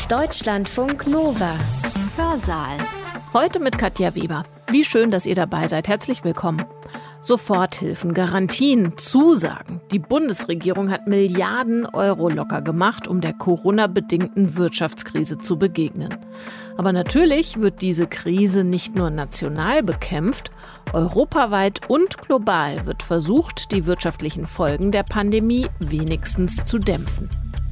Deutschlandfunk Nova. Hörsaal. Heute mit Katja Weber. Wie schön, dass ihr dabei seid. Herzlich willkommen. Soforthilfen, Garantien, Zusagen. Die Bundesregierung hat Milliarden Euro locker gemacht, um der Corona-bedingten Wirtschaftskrise zu begegnen. Aber natürlich wird diese Krise nicht nur national bekämpft. Europaweit und global wird versucht, die wirtschaftlichen Folgen der Pandemie wenigstens zu dämpfen.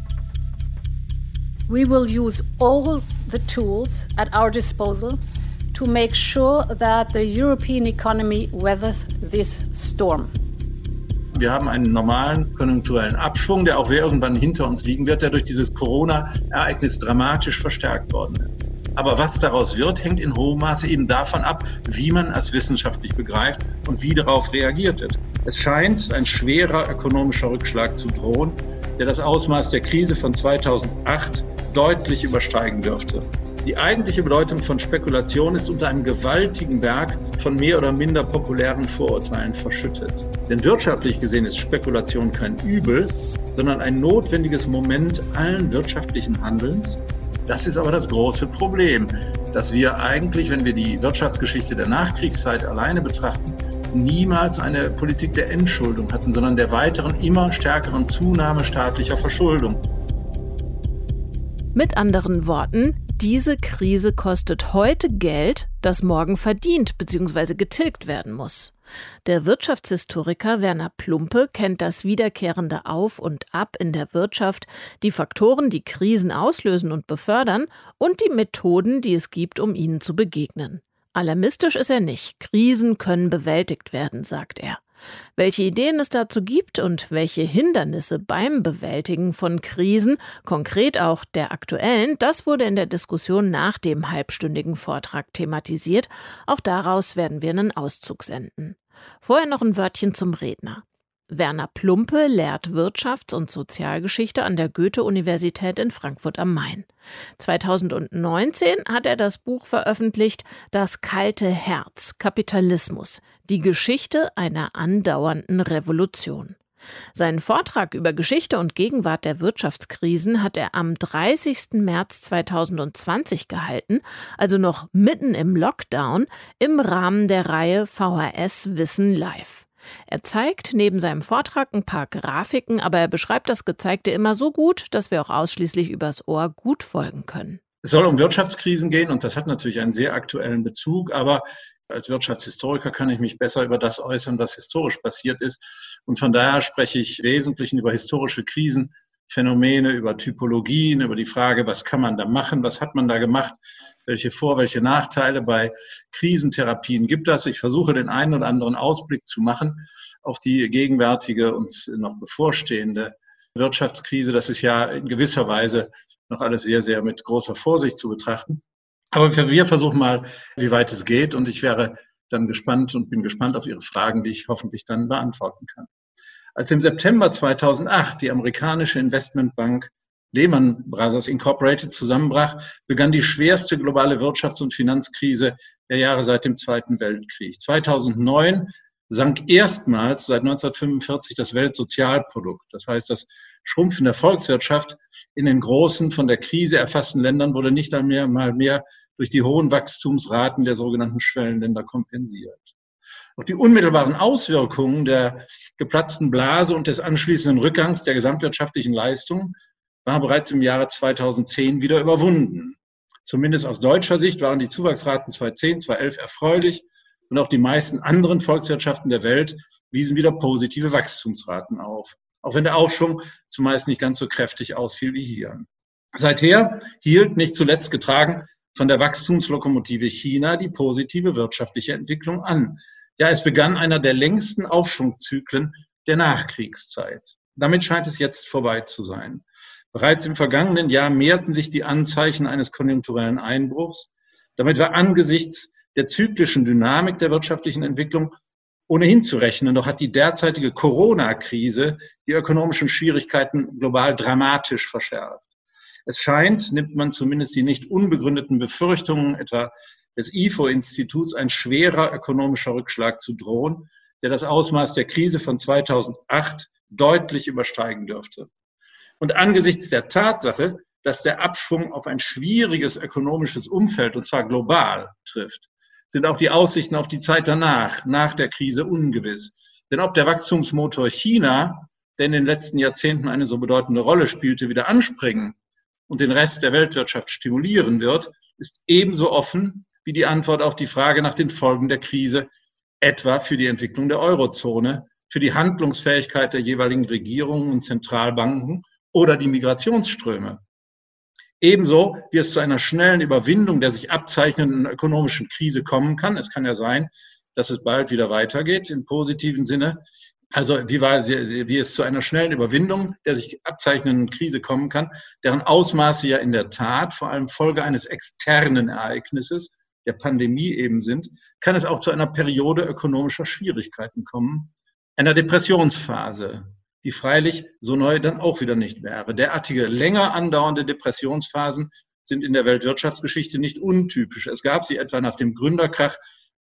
We will use all the tools at our disposal to make sure that the European economy weathers this storm. Wir haben einen normalen konjunkturellen Abschwung, der auch irgendwann hinter uns liegen wird, der durch dieses Corona-Ereignis dramatisch verstärkt worden ist. Aber was daraus wird, hängt in hohem Maße eben davon ab, wie man es wissenschaftlich begreift und wie darauf reagiert wird. Es scheint ein schwerer ökonomischer Rückschlag zu drohen, der das Ausmaß der Krise von 2008 deutlich übersteigen dürfte. Die eigentliche Bedeutung von Spekulation ist unter einem gewaltigen Berg von mehr oder minder populären Vorurteilen verschüttet. Denn wirtschaftlich gesehen ist Spekulation kein Übel, sondern ein notwendiges Moment allen wirtschaftlichen Handelns. Das ist aber das große Problem, dass wir eigentlich, wenn wir die Wirtschaftsgeschichte der Nachkriegszeit alleine betrachten, niemals eine Politik der Entschuldung hatten, sondern der weiteren, immer stärkeren Zunahme staatlicher Verschuldung. Mit anderen Worten, diese Krise kostet heute Geld, das morgen verdient bzw. getilgt werden muss. Der Wirtschaftshistoriker Werner Plumpe kennt das wiederkehrende Auf und Ab in der Wirtschaft, die Faktoren, die Krisen auslösen und befördern und die Methoden, die es gibt, um ihnen zu begegnen. Alarmistisch ist er nicht. Krisen können bewältigt werden, sagt er. Welche Ideen es dazu gibt und welche Hindernisse beim Bewältigen von Krisen, konkret auch der aktuellen, das wurde in der Diskussion nach dem halbstündigen Vortrag thematisiert. Auch daraus werden wir einen Auszug senden. Vorher noch ein Wörtchen zum Redner. Werner Plumpe lehrt Wirtschafts- und Sozialgeschichte an der Goethe-Universität in Frankfurt am Main. 2019 hat er das Buch veröffentlicht »Das kalte Herz. Kapitalismus. Die Geschichte einer andauernden Revolution«. Seinen Vortrag über Geschichte und Gegenwart der Wirtschaftskrisen hat er am 30. März 2020 gehalten, also noch mitten im Lockdown, im Rahmen der Reihe VHS Wissen Live. Er zeigt neben seinem Vortrag ein paar Grafiken, aber er beschreibt das Gezeigte immer so gut, dass wir auch ausschließlich übers Ohr gut folgen können. Es soll um Wirtschaftskrisen gehen und das hat natürlich einen sehr aktuellen Bezug, aber als Wirtschaftshistoriker kann ich mich besser über das äußern, was historisch passiert ist. Und von daher spreche ich im Wesentlichen über historische Krisenphänomene, über Typologien, über die Frage, was kann man da machen, was hat man da gemacht, welche welche Nachteile bei Krisentherapien gibt es. Ich versuche den einen oder anderen Ausblick zu machen auf die gegenwärtige und noch bevorstehende Wirtschaftskrise. Das ist ja in gewisser Weise noch alles sehr, sehr mit großer Vorsicht zu betrachten. Aber wir versuchen mal, wie weit es geht und ich wäre dann gespannt und bin gespannt auf Ihre Fragen, die ich hoffentlich dann beantworten kann. Als im September 2008 die amerikanische Investmentbank Lehman Brothers Incorporated zusammenbrach, begann die schwerste globale Wirtschafts- und Finanzkrise der Jahre seit dem Zweiten Weltkrieg. 2009 sank erstmals seit 1945 das Weltsozialprodukt. Das heißt, das Schrumpfen der Volkswirtschaft in den großen, von der Krise erfassten Ländern wurde nicht einmal mehr durch die hohen Wachstumsraten der sogenannten Schwellenländer kompensiert. Auch die unmittelbaren Auswirkungen der geplatzten Blase und des anschließenden Rückgangs der gesamtwirtschaftlichen Leistungen waren bereits im Jahre 2010 wieder überwunden. Zumindest aus deutscher Sicht waren die Zuwachsraten 2010, 2011 erfreulich und auch die meisten anderen Volkswirtschaften der Welt wiesen wieder positive Wachstumsraten auf. Auch wenn der Aufschwung zumeist nicht ganz so kräftig ausfiel wie hier. Seither hielt, nicht zuletzt getragen von der Wachstumslokomotive China, die positive wirtschaftliche Entwicklung an. Ja, es begann einer der längsten Aufschwungzyklen der Nachkriegszeit. Damit scheint es jetzt vorbei zu sein. Bereits im vergangenen Jahr mehrten sich die Anzeichen eines konjunkturellen Einbruchs. Damit war angesichts der zyklischen Dynamik der wirtschaftlichen Entwicklung ohnehin zu rechnen. Doch hat die derzeitige Corona-Krise die ökonomischen Schwierigkeiten global dramatisch verschärft. Es scheint, nimmt man zumindest die nicht unbegründeten Befürchtungen etwa des IFO-Instituts, ein schwerer ökonomischer Rückschlag zu drohen, der das Ausmaß der Krise von 2008 deutlich übersteigen dürfte. Und angesichts der Tatsache, dass der Abschwung auf ein schwieriges ökonomisches Umfeld, und zwar global, trifft, sind auch die Aussichten auf die Zeit danach, nach der Krise, ungewiss. Denn ob der Wachstumsmotor China, der in den letzten Jahrzehnten eine so bedeutende Rolle spielte, wieder anspringen und den Rest der Weltwirtschaft stimulieren wird, ist ebenso offen wie die Antwort auf die Frage nach den Folgen der Krise, etwa für die Entwicklung der Eurozone, für die Handlungsfähigkeit der jeweiligen Regierungen und Zentralbanken oder die Migrationsströme. Ebenso wie es zu einer schnellen Überwindung der sich abzeichnenden ökonomischen Krise kommen kann. Es kann ja sein, dass es bald wieder weitergeht im positiven Sinne. Also wie es zu einer schnellen Überwindung der sich abzeichnenden Krise kommen kann, deren Ausmaße ja in der Tat vor allem Folge eines externen Ereignisses, der Pandemie eben sind, kann es auch zu einer Periode ökonomischer Schwierigkeiten kommen, einer Depressionsphase, die freilich so neu dann auch wieder nicht wäre. Derartige länger andauernde Depressionsphasen sind in der Weltwirtschaftsgeschichte nicht untypisch. Es gab sie etwa nach dem Gründerkrach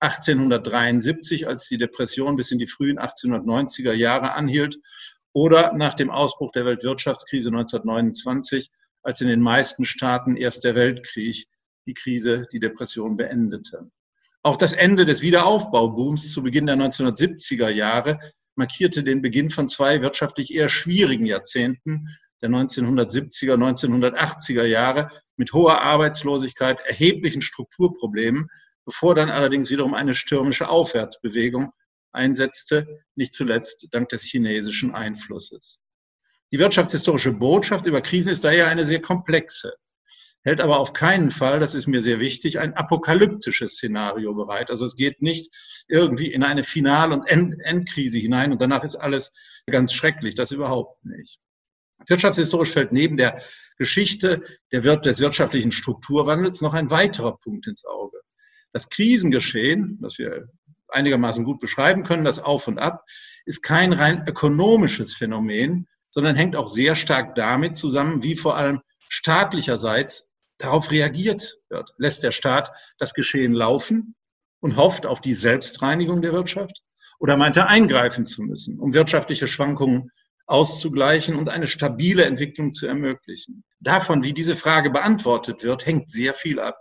1873, als die Depression bis in die frühen 1890er Jahre anhielt, oder nach dem Ausbruch der Weltwirtschaftskrise 1929, als in den meisten Staaten erst der Weltkrieg die Krise, die Depression beendete. Auch das Ende des Wiederaufbaubooms zu Beginn der 1970er Jahre markierte den Beginn von zwei wirtschaftlich eher schwierigen Jahrzehnten, der 1970er, 1980er Jahre, mit hoher Arbeitslosigkeit, erheblichen Strukturproblemen, bevor dann allerdings wiederum eine stürmische Aufwärtsbewegung einsetzte, nicht zuletzt dank des chinesischen Einflusses. Die wirtschaftshistorische Botschaft über Krisen ist daher eine sehr komplexe, hält aber auf keinen Fall, das ist mir sehr wichtig, ein apokalyptisches Szenario bereit. Also es geht nicht irgendwie in eine Final- und Endkrise hinein und danach ist alles ganz schrecklich, das überhaupt nicht. Wirtschaftshistorisch fällt neben der Geschichte des wirtschaftlichen Strukturwandels noch ein weiterer Punkt ins Auge. Das Krisengeschehen, das wir einigermaßen gut beschreiben können, das Auf und Ab, ist kein rein ökonomisches Phänomen, sondern hängt auch sehr stark damit zusammen, wie vor allem staatlicherseits darauf reagiert wird. Lässt der Staat das Geschehen laufen und hofft auf die Selbstreinigung der Wirtschaft? Oder meint er eingreifen zu müssen, um wirtschaftliche Schwankungen auszugleichen und eine stabile Entwicklung zu ermöglichen? Davon, wie diese Frage beantwortet wird, hängt sehr viel ab.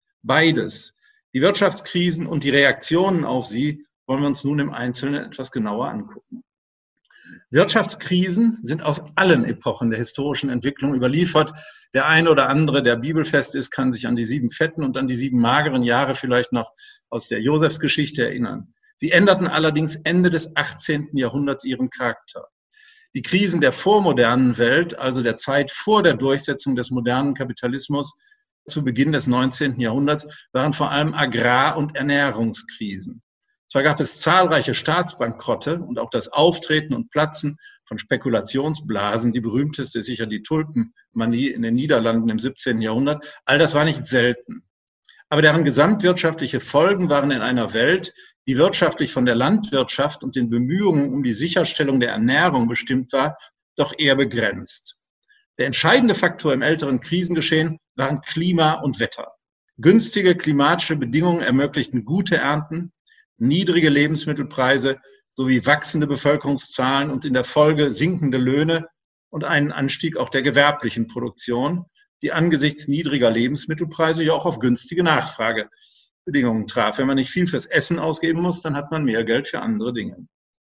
Beides, die Wirtschaftskrisen und die Reaktionen auf sie, wollen wir uns nun im Einzelnen etwas genauer angucken. Wirtschaftskrisen sind aus allen Epochen der historischen Entwicklung überliefert. Der eine oder andere, der bibelfest ist, kann sich an die 7 fetten und an die 7 mageren Jahre vielleicht noch aus der Josefsgeschichte erinnern. Sie änderten allerdings Ende des 18. Jahrhunderts ihren Charakter. Die Krisen der vormodernen Welt, also der Zeit vor der Durchsetzung des modernen Kapitalismus zu Beginn des 19. Jahrhunderts, waren vor allem Agrar- und Ernährungskrisen. Zwar gab es zahlreiche Staatsbankrotte und auch das Auftreten und Platzen von Spekulationsblasen, die berühmteste ist sicher die Tulpenmanie in den Niederlanden im 17. Jahrhundert. All das war nicht selten. Aber deren gesamtwirtschaftliche Folgen waren in einer Welt, die wirtschaftlich von der Landwirtschaft und den Bemühungen um die Sicherstellung der Ernährung bestimmt war, doch eher begrenzt. Der entscheidende Faktor im älteren Krisengeschehen waren Klima und Wetter. Günstige klimatische Bedingungen ermöglichten gute Ernten, niedrige Lebensmittelpreise sowie wachsende Bevölkerungszahlen und in der Folge sinkende Löhne und einen Anstieg auch der gewerblichen Produktion, die angesichts niedriger Lebensmittelpreise ja auch auf günstige Nachfragebedingungen traf. Wenn man nicht viel fürs Essen ausgeben muss, dann hat man mehr Geld für andere Dinge.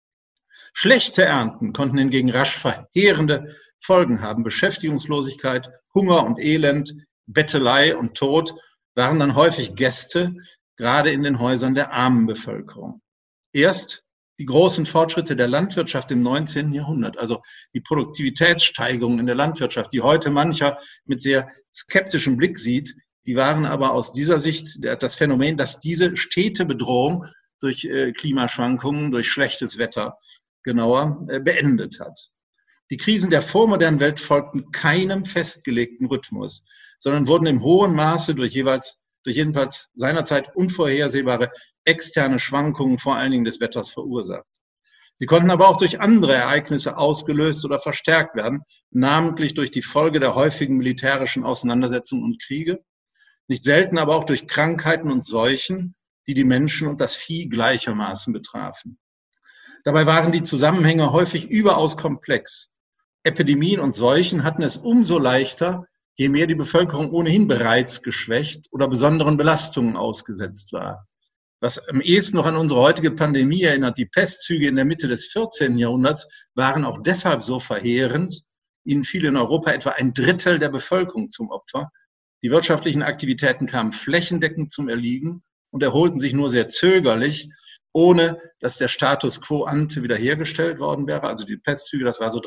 Schlechte Ernten konnten hingegen rasch verheerende Folgen haben. Beschäftigungslosigkeit, Hunger und Elend, Bettelei und Tod waren dann häufig Gäste, gerade in den Häusern der armen Bevölkerung. Erst die großen Fortschritte der Landwirtschaft im 19. Jahrhundert, also die Produktivitätssteigerung in der Landwirtschaft, die heute mancher mit sehr skeptischem Blick sieht, die waren aber aus dieser Sicht das Phänomen, dass diese stete Bedrohung durch Klimaschwankungen, durch schlechtes Wetter genauer beendet hat. Die Krisen der vormodernen Welt folgten keinem festgelegten Rhythmus, sondern wurden im hohen Maße durch jedenfalls seinerzeit unvorhersehbare externe Schwankungen, vor allen Dingen des Wetters, verursacht. Sie konnten aber auch durch andere Ereignisse ausgelöst oder verstärkt werden, namentlich durch die Folge der häufigen militärischen Auseinandersetzungen und Kriege, nicht selten aber auch durch Krankheiten und Seuchen, die die Menschen und das Vieh gleichermaßen betrafen. Dabei waren die Zusammenhänge häufig überaus komplex. Epidemien und Seuchen hatten es umso leichter, je mehr die Bevölkerung ohnehin bereits geschwächt oder besonderen Belastungen ausgesetzt war. Was am ehesten noch an unsere heutige Pandemie erinnert, die Pestzüge in der Mitte des 14. Jahrhunderts waren auch deshalb so verheerend. Ihnen fiel in Europa etwa 1/3 der Bevölkerung zum Opfer. Die wirtschaftlichen Aktivitäten kamen flächendeckend zum Erliegen und erholten sich nur sehr zögerlich, ohne dass der Status quo ante wiederhergestellt worden wäre. Also die Pestzüge, das war so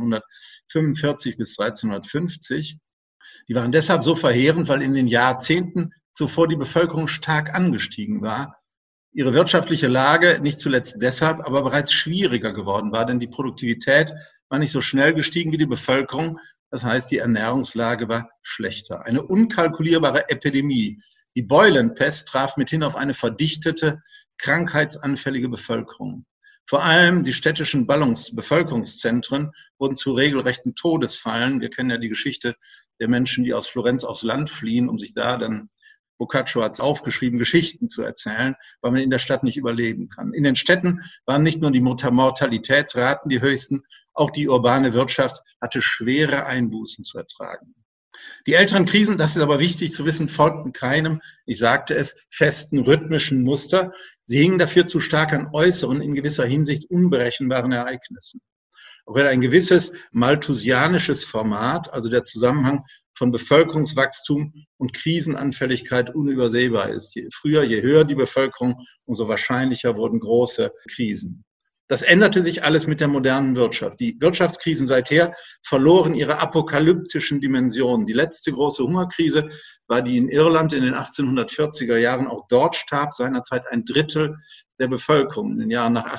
1345 bis 1350. Die waren deshalb so verheerend, weil in den Jahrzehnten zuvor die Bevölkerung stark angestiegen war. Ihre wirtschaftliche Lage nicht zuletzt deshalb aber bereits schwieriger geworden war, denn die Produktivität war nicht so schnell gestiegen wie die Bevölkerung. Das heißt, die Ernährungslage war schlechter. Eine unkalkulierbare Epidemie. Die Beulenpest traf mithin auf eine verdichtete, krankheitsanfällige Bevölkerung. Vor allem die städtischen Bevölkerungszentren wurden zu regelrechten Todesfallen. Wir kennen ja die Geschichte der Menschen, die aus Florenz aufs Land fliehen, um sich da dann, Boccaccio hat es aufgeschrieben, Geschichten zu erzählen, weil man in der Stadt nicht überleben kann. In den Städten waren nicht nur die Mortalitätsraten die höchsten, auch die urbane Wirtschaft hatte schwere Einbußen zu ertragen. Die älteren Krisen, das ist aber wichtig zu wissen, folgten keinem, ich sagte es, festen rhythmischen Muster. Sie hingen dafür zu stark an äußeren, in gewisser Hinsicht unberechenbaren Ereignissen. Auch wenn ein gewisses malthusianisches Format, also der Zusammenhang von Bevölkerungswachstum und Krisenanfälligkeit unübersehbar ist. Je früher, je höher die Bevölkerung, umso wahrscheinlicher wurden große Krisen. Das änderte sich alles mit der modernen Wirtschaft. Die Wirtschaftskrisen seither verloren ihre apokalyptischen Dimensionen. Die letzte große Hungerkrise war die in Irland in den 1840er Jahren. Auch dort starb seinerzeit 1/3 der Bevölkerung in den Jahren nach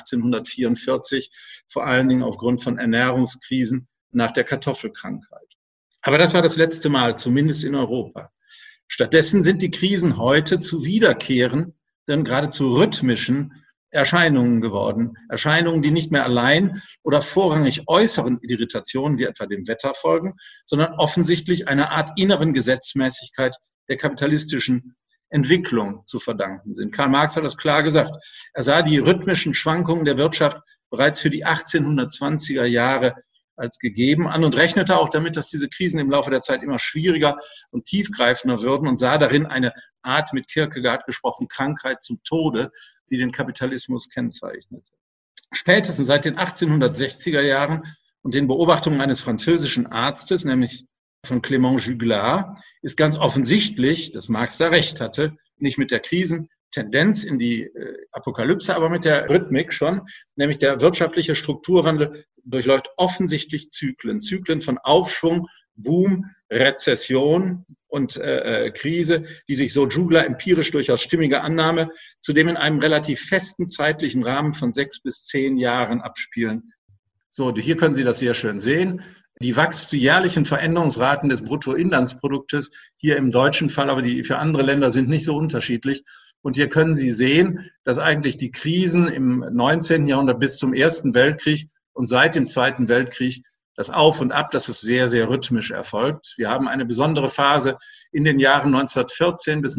1844, vor allen Dingen aufgrund von Ernährungskrisen nach der Kartoffelkrankheit. Aber das war das letzte Mal, zumindest in Europa. Stattdessen sind die Krisen heute zu wiederkehrenden, geradezu rhythmischen Erscheinungen geworden. Erscheinungen, die nicht mehr allein oder vorrangig äußeren Irritationen wie etwa dem Wetter folgen, sondern offensichtlich einer Art inneren Gesetzmäßigkeit der kapitalistischen Entwicklung zu verdanken sind. Karl Marx hat das klar gesagt. Er sah die rhythmischen Schwankungen der Wirtschaft bereits für die 1820er Jahre als gegeben an und rechnete auch damit, dass diese Krisen im Laufe der Zeit immer schwieriger und tiefgreifender würden und sah darin eine Art, mit Kierkegaard gesprochen, Krankheit zum Tode, die den Kapitalismus kennzeichnete. Spätestens seit den 1860er Jahren und den Beobachtungen eines französischen Arztes, nämlich von Clément Juglar, ist ganz offensichtlich, dass Marx da recht hatte, nicht mit der Krisentendenz in die Apokalypse, aber mit der Rhythmik schon, nämlich der wirtschaftliche Strukturwandel durchläuft offensichtlich Zyklen. Zyklen von Aufschwung, Boom, Rezession und Krise, die sich so Juglar empirisch durchaus stimmige Annahme, zudem in einem relativ festen zeitlichen Rahmen von 6 bis 10 Jahren abspielen. So, hier können Sie das sehr schön sehen. Die jährlichen Veränderungsraten des Bruttoinlandsproduktes, hier im deutschen Fall, aber die für andere Länder sind nicht so unterschiedlich. Und hier können Sie sehen, dass eigentlich die Krisen im 19. Jahrhundert bis zum Ersten Weltkrieg und seit dem Zweiten Weltkrieg das Auf und Ab, das ist sehr, sehr rhythmisch erfolgt. Wir haben eine besondere Phase in den Jahren 1914 bis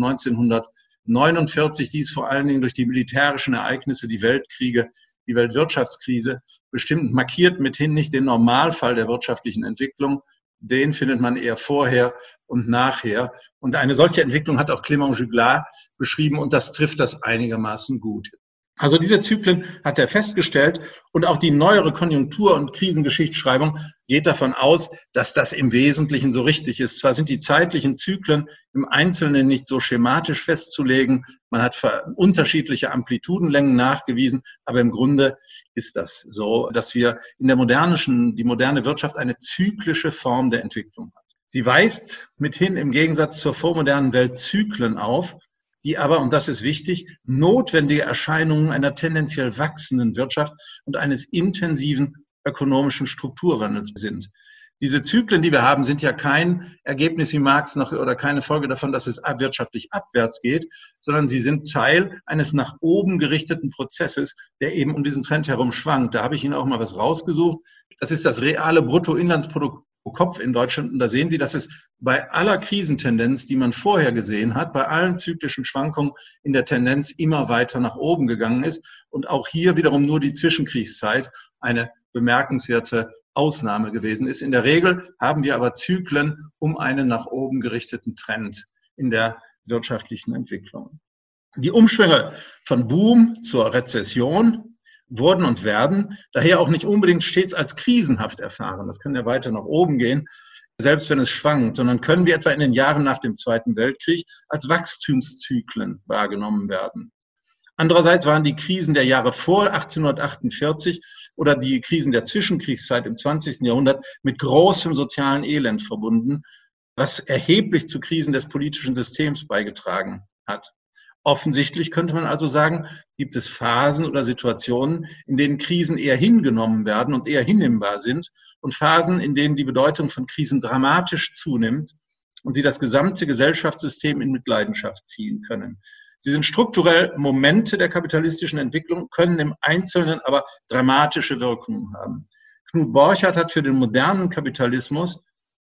1949, die ist vor allen Dingen durch die militärischen Ereignisse, die Weltkriege, die Weltwirtschaftskrise bestimmt, markiert mithin nicht den Normalfall der wirtschaftlichen Entwicklung. Den findet man eher vorher und nachher. Und eine solche Entwicklung hat auch Clément Juglar beschrieben und das trifft das einigermaßen gut. Also diese Zyklen hat er festgestellt und auch die neuere Konjunktur- und Krisengeschichtsschreibung geht davon aus, dass das im Wesentlichen so richtig ist. Zwar sind die zeitlichen Zyklen im Einzelnen nicht so schematisch festzulegen, man hat unterschiedliche Amplitudenlängen nachgewiesen, aber im Grunde ist das so, dass wir in der die moderne Wirtschaft eine zyklische Form der Entwicklung hat. Sie weist mithin im Gegensatz zur vormodernen Welt Zyklen auf, die aber, und das ist wichtig, notwendige Erscheinungen einer tendenziell wachsenden Wirtschaft und eines intensiven ökonomischen Strukturwandels sind. Diese Zyklen, die wir haben, sind ja kein Ergebnis wie Marx oder keine Folge davon, dass es wirtschaftlich abwärts geht, sondern sie sind Teil eines nach oben gerichteten Prozesses, der eben um diesen Trend herum schwankt. Da habe ich Ihnen auch mal was rausgesucht. Das ist das reale Bruttoinlandsprodukt pro Kopf in Deutschland. Und da sehen Sie, dass es bei aller Krisentendenz, die man vorher gesehen hat, bei allen zyklischen Schwankungen in der Tendenz immer weiter nach oben gegangen ist. Und auch hier wiederum nur die Zwischenkriegszeit eine bemerkenswerte Ausnahme gewesen ist. In der Regel haben wir aber Zyklen um einen nach oben gerichteten Trend in der wirtschaftlichen Entwicklung. Die Umschwünge von Boom zur Rezession wurden und werden daher auch nicht unbedingt stets als krisenhaft erfahren. Das kann ja weiter nach oben gehen, selbst wenn es schwankt, sondern können wir etwa in den Jahren nach dem Zweiten Weltkrieg als Wachstumszyklen wahrgenommen werden. Andererseits waren die Krisen der Jahre vor 1848 oder die Krisen der Zwischenkriegszeit im 20. Jahrhundert mit großem sozialen Elend verbunden, was erheblich zu Krisen des politischen Systems beigetragen hat. Offensichtlich könnte man also sagen, gibt es Phasen oder Situationen, in denen Krisen eher hingenommen werden und eher hinnehmbar sind und Phasen, in denen die Bedeutung von Krisen dramatisch zunimmt und sie das gesamte Gesellschaftssystem in Mitleidenschaft ziehen können. Sie sind strukturell Momente der kapitalistischen Entwicklung, können im Einzelnen aber dramatische Wirkungen haben. Knut Borchardt hat für den modernen Kapitalismus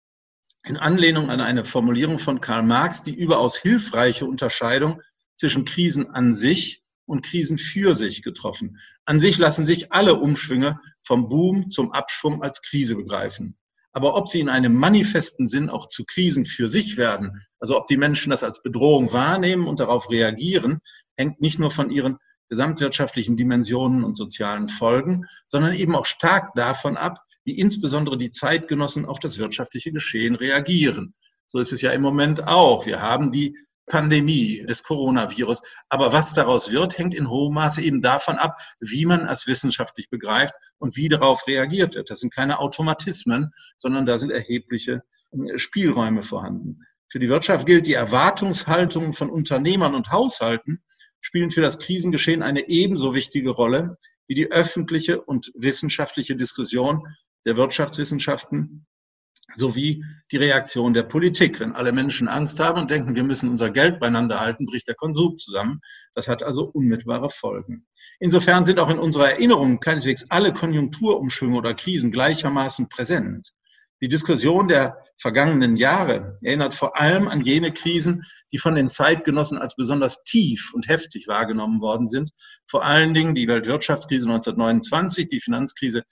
in Anlehnung an eine Formulierung von Karl Marx die überaus hilfreiche Unterscheidung zwischen Krisen an sich und Krisen für sich getroffen. An sich lassen sich alle Umschwünge vom Boom zum Abschwung als Krise begreifen. Aber ob sie in einem manifesten Sinn auch zu Krisen für sich werden, also ob die Menschen das als Bedrohung wahrnehmen und darauf reagieren, hängt nicht nur von ihren gesamtwirtschaftlichen Dimensionen und sozialen Folgen, sondern eben auch stark davon ab, wie insbesondere die Zeitgenossen auf das wirtschaftliche Geschehen reagieren. So ist es ja im Moment auch. Wir haben die Pandemie des Coronavirus. Aber was daraus wird, hängt in hohem Maße eben davon ab, wie man es wissenschaftlich begreift und wie darauf reagiert wird. Das sind keine Automatismen, sondern da sind erhebliche Spielräume vorhanden. Für die Wirtschaft gilt, die Erwartungshaltungen von Unternehmern und Haushalten spielen für das Krisengeschehen eine ebenso wichtige Rolle wie die öffentliche und wissenschaftliche Diskussion der Wirtschaftswissenschaften sowie die Reaktion der Politik. Wenn alle Menschen Angst haben und denken, wir müssen unser Geld beieinander halten, bricht der Konsum zusammen. Das hat also unmittelbare Folgen. Insofern sind auch in unserer Erinnerung keineswegs alle Konjunkturumschwünge oder Krisen gleichermaßen präsent. Die Diskussion der vergangenen Jahre erinnert vor allem an jene Krisen, die von den Zeitgenossen als besonders tief und heftig wahrgenommen worden sind. Vor allen Dingen die Weltwirtschaftskrise 1929, die Finanzkrise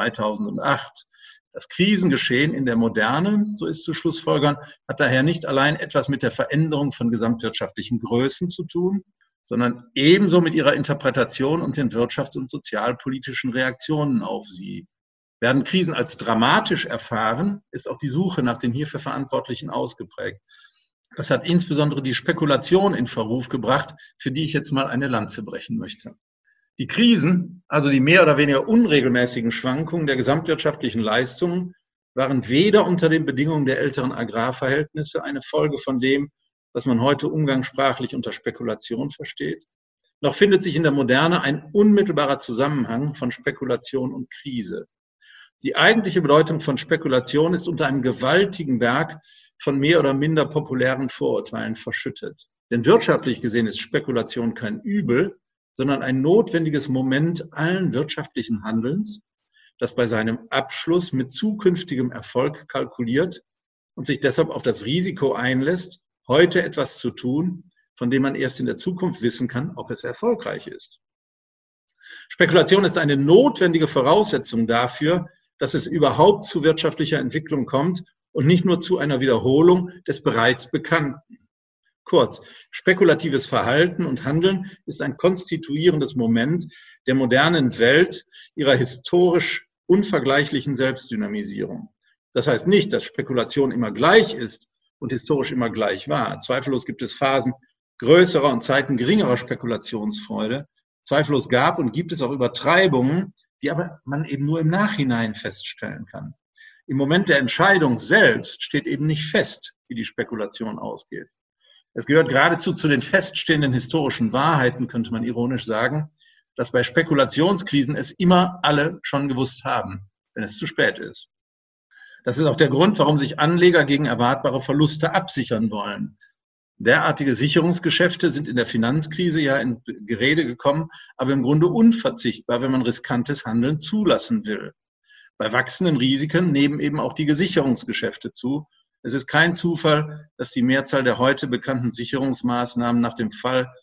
2008. Das Krisengeschehen in der Moderne, so ist zu schlussfolgern, hat daher nicht allein etwas mit der Veränderung von gesamtwirtschaftlichen Größen zu tun, sondern ebenso mit ihrer Interpretation und den wirtschafts- und sozialpolitischen Reaktionen auf sie. Werden Krisen als dramatisch erfahren, ist auch die Suche nach den hierfür Verantwortlichen ausgeprägt. Das hat insbesondere die Spekulation in Verruf gebracht, für die ich jetzt mal eine Lanze brechen möchte. Die Krisen, also die mehr oder weniger unregelmäßigen Schwankungen der gesamtwirtschaftlichen Leistungen, waren weder unter den Bedingungen der älteren Agrarverhältnisse eine Folge von dem, was man heute umgangssprachlich unter Spekulation versteht, noch findet sich in der Moderne ein unmittelbarer Zusammenhang von Spekulation und Krise. Die eigentliche Bedeutung von Spekulation ist unter einem gewaltigen Berg von mehr oder minder populären Vorurteilen verschüttet. Denn wirtschaftlich gesehen ist Spekulation kein Übel, sondern ein notwendiges Moment allen wirtschaftlichen Handelns, das bei seinem Abschluss mit zukünftigem Erfolg kalkuliert und sich deshalb auf das Risiko einlässt, heute etwas zu tun, von dem man erst in der Zukunft wissen kann, ob es erfolgreich ist. Spekulation ist eine notwendige Voraussetzung dafür, dass es überhaupt zu wirtschaftlicher Entwicklung kommt und nicht nur zu einer Wiederholung des bereits Bekannten. Kurz, spekulatives Verhalten und Handeln ist ein konstituierendes Moment der modernen Welt, ihrer historisch unvergleichlichen Selbstdynamisierung. Das heißt nicht, dass Spekulation immer gleich ist und historisch immer gleich war. Zweifellos gibt es Phasen größerer und Zeiten geringerer Spekulationsfreude. Zweifellos gab und gibt es auch Übertreibungen, die aber man eben nur im Nachhinein feststellen kann. Im Moment der Entscheidung selbst steht eben nicht fest, wie die Spekulation ausgeht. Es gehört geradezu zu den feststehenden historischen Wahrheiten, könnte man ironisch sagen, dass bei Spekulationskrisen es immer alle schon gewusst haben, wenn es zu spät ist. Das ist auch der Grund, warum sich Anleger gegen erwartbare Verluste absichern wollen. Derartige Sicherungsgeschäfte sind in der Finanzkrise ja ins Gerede gekommen, aber im Grunde unverzichtbar, wenn man riskantes Handeln zulassen will. Bei wachsenden Risiken nehmen eben auch die Gesicherungsgeschäfte zu. Es ist kein Zufall, dass die Mehrzahl der heute bekannten Sicherungsmaßnahmen nach dem Fall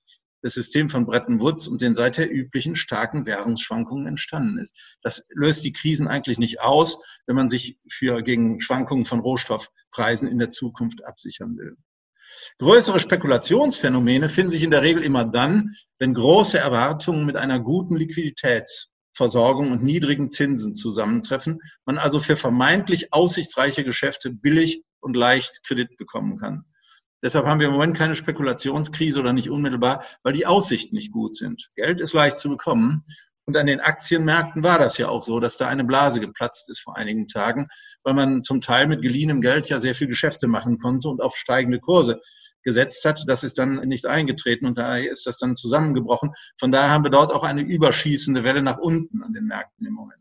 das System von Bretton Woods und den seither üblichen starken Währungsschwankungen entstanden ist. Das löst die Krisen eigentlich nicht aus, wenn man sich gegen Schwankungen von Rohstoffpreisen in der Zukunft absichern will. Größere Spekulationsphänomene finden sich in der Regel immer dann, wenn große Erwartungen mit einer guten Liquiditätsversorgung und niedrigen Zinsen zusammentreffen, man also für vermeintlich aussichtsreiche Geschäfte billig und leicht Kredit bekommen kann. Deshalb haben wir im Moment keine Spekulationskrise oder nicht unmittelbar, weil die Aussichten nicht gut sind. Geld ist leicht zu bekommen. Und an den Aktienmärkten war das ja auch so, dass da eine Blase geplatzt ist vor einigen Tagen, weil man zum Teil mit geliehenem Geld ja sehr viel Geschäfte machen konnte und auf steigende Kurse gesetzt hat. Das ist dann nicht eingetreten und daher ist das dann zusammengebrochen. Von daher haben wir dort auch eine überschießende Welle nach unten an den Märkten im Moment.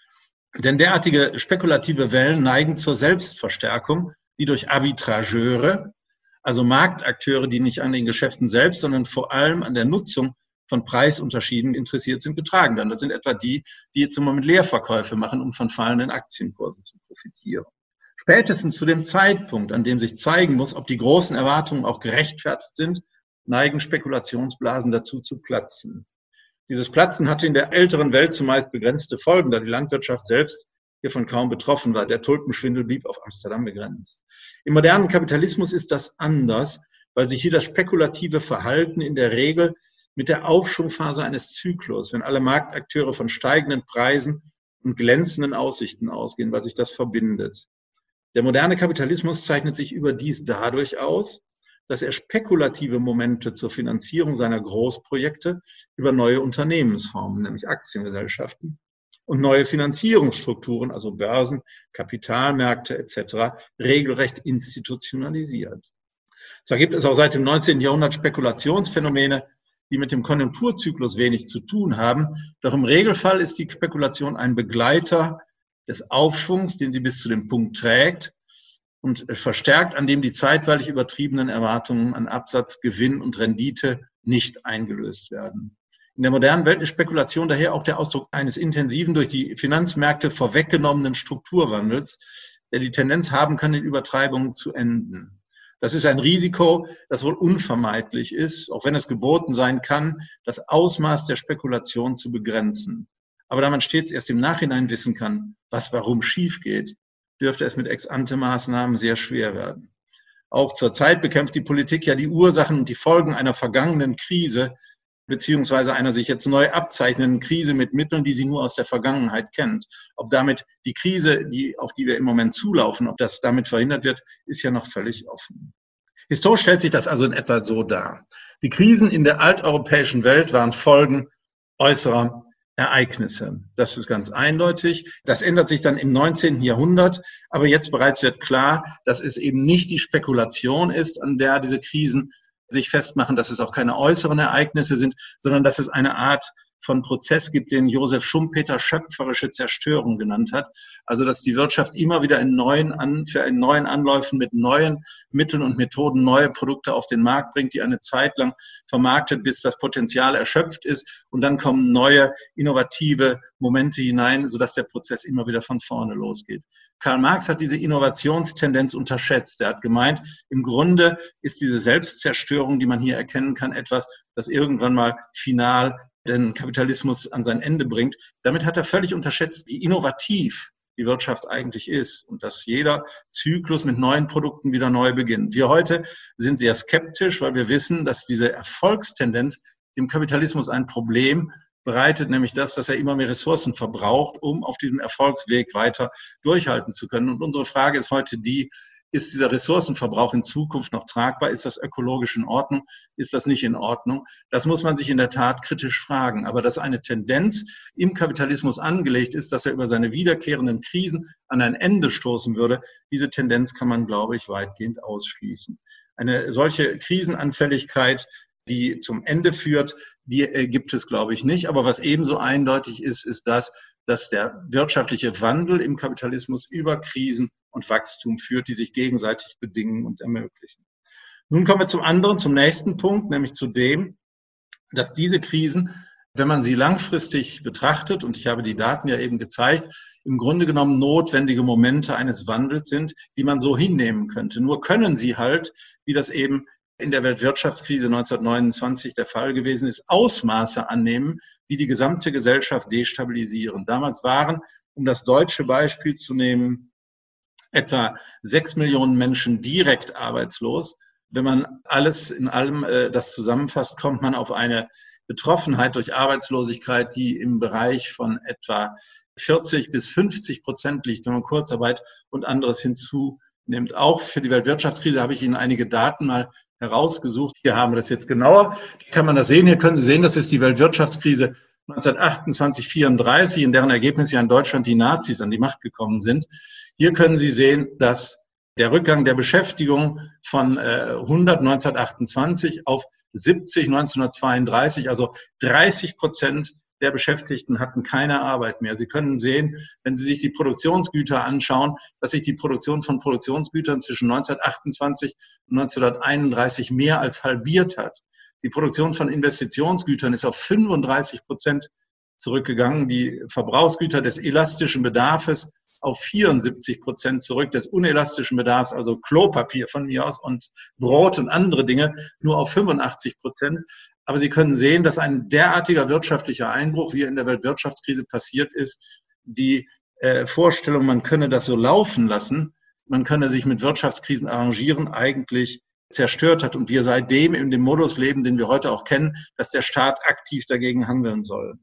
Denn derartige spekulative Wellen neigen zur Selbstverstärkung, die durch Arbitrageure, also Marktakteure, die nicht an den Geschäften selbst, sondern vor allem an der Nutzung von Preisunterschieden interessiert sind, getragen werden. Das sind etwa die jetzt im Moment Leerverkäufe machen, um von fallenden Aktienkursen zu profitieren. Spätestens zu dem Zeitpunkt, an dem sich zeigen muss, ob die großen Erwartungen auch gerechtfertigt sind, neigen Spekulationsblasen dazu zu platzen. Dieses Platzen hatte in der älteren Welt zumeist begrenzte Folgen, da die Landwirtschaft selbst hiervon kaum betroffen war. Der Tulpenschwindel blieb auf Amsterdam begrenzt. Im modernen Kapitalismus ist das anders, weil sich hier das spekulative Verhalten in der Regel mit der Aufschwungphase eines Zyklus, wenn alle Marktakteure von steigenden Preisen und glänzenden Aussichten ausgehen, weil sich das verbindet. Der moderne Kapitalismus zeichnet sich überdies dadurch aus, dass er spekulative Momente zur Finanzierung seiner Großprojekte über neue Unternehmensformen, nämlich Aktiengesellschaften, und neue Finanzierungsstrukturen, also Börsen, Kapitalmärkte etc., regelrecht institutionalisiert. Zwar gibt es auch seit dem 19. Jahrhundert Spekulationsphänomene, die mit dem Konjunkturzyklus wenig zu tun haben, doch im Regelfall ist die Spekulation ein Begleiter des Aufschwungs, den sie bis zu dem Punkt trägt und verstärkt, an dem die zeitweilig übertriebenen Erwartungen an Absatz, Gewinn und Rendite nicht eingelöst werden. In der modernen Welt ist Spekulation daher auch der Ausdruck eines intensiven, durch die Finanzmärkte vorweggenommenen Strukturwandels, der die Tendenz haben kann, in Übertreibungen zu enden. Das ist ein Risiko, das wohl unvermeidlich ist, auch wenn es geboten sein kann, das Ausmaß der Spekulation zu begrenzen. Aber da man stets erst im Nachhinein wissen kann, was warum schief geht, dürfte es mit Ex-ante-Maßnahmen sehr schwer werden. Auch zurzeit bekämpft die Politik ja die Ursachen und die Folgen einer vergangenen Krise beziehungsweise einer sich jetzt neu abzeichnenden Krise mit Mitteln, die sie nur aus der Vergangenheit kennt. Ob damit die Krise, auf die wir im Moment zulaufen, ob das damit verhindert wird, ist ja noch völlig offen. Historisch stellt sich das also in etwa so dar. Die Krisen in der alteuropäischen Welt waren Folgen äußerer Ereignisse. Das ist ganz eindeutig. Das ändert sich dann im 19. Jahrhundert. Aber jetzt bereits wird klar, dass es eben nicht die Spekulation ist, an der diese Krisen sich festmachen, dass es auch keine äußeren Ereignisse sind, sondern dass es eine Art von Prozess gibt, den Josef Schumpeter schöpferische Zerstörung genannt hat. Also dass die Wirtschaft immer wieder für einen neuen Anläufen mit neuen Mitteln und Methoden neue Produkte auf den Markt bringt, die eine Zeit lang vermarktet, bis das Potenzial erschöpft ist. Und dann kommen neue, innovative Momente hinein, sodass der Prozess immer wieder von vorne losgeht. Karl Marx hat diese Innovationstendenz unterschätzt. Er hat gemeint, im Grunde ist diese Selbstzerstörung, die man hier erkennen kann, etwas, das irgendwann mal final den Kapitalismus an sein Ende bringt. Damit hat er völlig unterschätzt, wie innovativ die Wirtschaft eigentlich ist und dass jeder Zyklus mit neuen Produkten wieder neu beginnt. Wir heute sind sehr skeptisch, weil wir wissen, dass diese Erfolgstendenz dem Kapitalismus ein Problem bereitet, nämlich das, dass er immer mehr Ressourcen verbraucht, um auf diesem Erfolgsweg weiter durchhalten zu können. Und unsere Frage ist heute die: Ist dieser Ressourcenverbrauch in Zukunft noch tragbar? Ist das ökologisch in Ordnung? Ist das nicht in Ordnung? Das muss man sich in der Tat kritisch fragen. Aber dass eine Tendenz im Kapitalismus angelegt ist, dass er über seine wiederkehrenden Krisen an ein Ende stoßen würde, diese Tendenz kann man, glaube ich, weitgehend ausschließen. Eine solche Krisenanfälligkeit, die zum Ende führt, die gibt es, glaube ich, nicht. Aber was ebenso eindeutig ist, ist das, dass der wirtschaftliche Wandel im Kapitalismus über Krisen und Wachstum führt, die sich gegenseitig bedingen und ermöglichen. Nun kommen wir zum nächsten Punkt, nämlich zu dem, dass diese Krisen, wenn man sie langfristig betrachtet, und ich habe die Daten ja eben gezeigt, im Grunde genommen notwendige Momente eines Wandels sind, die man so hinnehmen könnte. Nur können sie halt, wie das eben in der Weltwirtschaftskrise 1929 der Fall gewesen ist, Ausmaße annehmen, die die gesamte Gesellschaft destabilisieren. Damals waren, um das deutsche Beispiel zu nehmen, etwa 6 Millionen Menschen direkt arbeitslos. Wenn man alles in allem das zusammenfasst, kommt man auf eine Betroffenheit durch Arbeitslosigkeit, die im Bereich von etwa 40-50% liegt, wenn man Kurzarbeit und anderes hinzunimmt. Auch für die Weltwirtschaftskrise habe ich Ihnen einige Daten mal herausgesucht. Hier haben wir das jetzt genauer. Hier kann man das sehen. Hier können Sie sehen, das ist die Weltwirtschaftskrise 1928-34, in deren Ergebnis ja in Deutschland die Nazis an die Macht gekommen sind. Hier können Sie sehen, dass der Rückgang der Beschäftigung von 100 1928 auf 70 1932, also 30% der Beschäftigten hatten keine Arbeit mehr. Sie können sehen, wenn Sie sich die Produktionsgüter anschauen, dass sich die Produktion von Produktionsgütern zwischen 1928 und 1931 mehr als halbiert hat. Die Produktion von Investitionsgütern ist auf 35% zurückgegangen. Die Verbrauchsgüter des elastischen Bedarfs auf 74% zurück, des unelastischen Bedarfs, also Klopapier von mir aus und Brot und andere Dinge, nur auf 85%. Aber Sie können sehen, dass ein derartiger wirtschaftlicher Einbruch, wie in der Weltwirtschaftskrise passiert ist, die Vorstellung, man könne das so laufen lassen, man könne sich mit Wirtschaftskrisen arrangieren, eigentlich zerstört hat und wir seitdem in dem Modus leben, den wir heute auch kennen, dass der Staat aktiv dagegen handeln soll.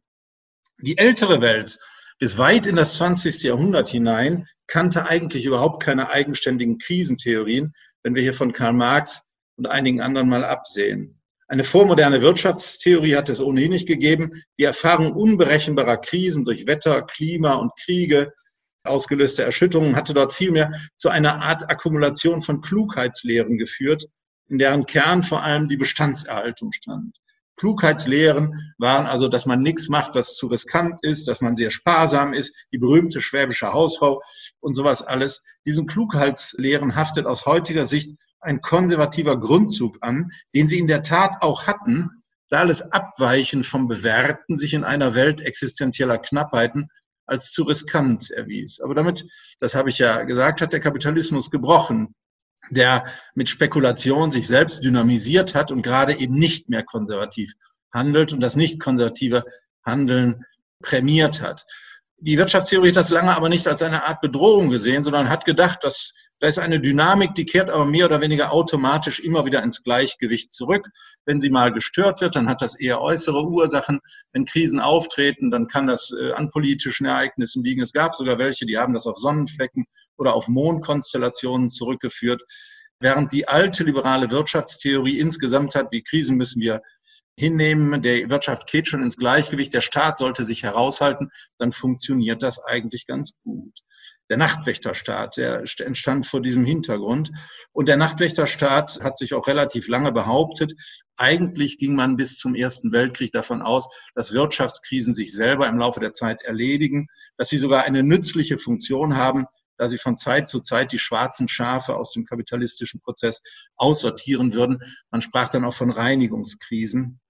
Die ältere Welt bis weit in das 20. Jahrhundert hinein kannte eigentlich überhaupt keine eigenständigen Krisentheorien, wenn wir hier von Karl Marx und einigen anderen mal absehen. Eine vormoderne Wirtschaftstheorie hat es ohnehin nicht gegeben. Die Erfahrung unberechenbarer Krisen durch Wetter, Klima und Kriege, ausgelöste Erschütterungen, hatte dort vielmehr zu einer Art Akkumulation von Klugheitslehren geführt, in deren Kern vor allem die Bestandserhaltung stand. Klugheitslehren waren also, dass man nichts macht, was zu riskant ist, dass man sehr sparsam ist, die berühmte schwäbische Hausfrau und sowas alles. Diesen Klugheitslehren haftet aus heutiger Sicht ein konservativer Grundzug an, den sie in der Tat auch hatten, da alles Abweichen vom Bewährten sich in einer Welt existenzieller Knappheiten als zu riskant erwies. Aber damit, das habe ich ja gesagt, hat der Kapitalismus gebrochen, der mit Spekulation sich selbst dynamisiert hat und gerade eben nicht mehr konservativ handelt und das nicht konservative Handeln prämiert hat. Die Wirtschaftstheorie hat das lange aber nicht als eine Art Bedrohung gesehen, sondern hat gedacht, dass da ist eine Dynamik, die kehrt aber mehr oder weniger automatisch immer wieder ins Gleichgewicht zurück. Wenn sie mal gestört wird, dann hat das eher äußere Ursachen. Wenn Krisen auftreten, dann kann das an politischen Ereignissen liegen. Es gab sogar welche, die haben das auf Sonnenflecken oder auf Mondkonstellationen zurückgeführt. Während die alte liberale Wirtschaftstheorie insgesamt hat, die Krisen müssen wir hinnehmen, der Wirtschaft geht schon ins Gleichgewicht, der Staat sollte sich heraushalten, dann funktioniert das eigentlich ganz gut. Der Nachtwächterstaat, der entstand vor diesem Hintergrund. Und der Nachtwächterstaat hat sich auch relativ lange behauptet. Eigentlich ging man bis zum Ersten Weltkrieg davon aus, dass Wirtschaftskrisen sich selber im Laufe der Zeit erledigen, dass sie sogar eine nützliche Funktion haben, da sie von Zeit zu Zeit die schwarzen Schafe aus dem kapitalistischen Prozess aussortieren würden. Man sprach dann auch von Reinigungskrisen,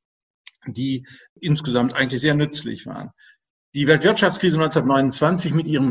die insgesamt eigentlich sehr nützlich waren. Die Weltwirtschaftskrise 1929 mit ihren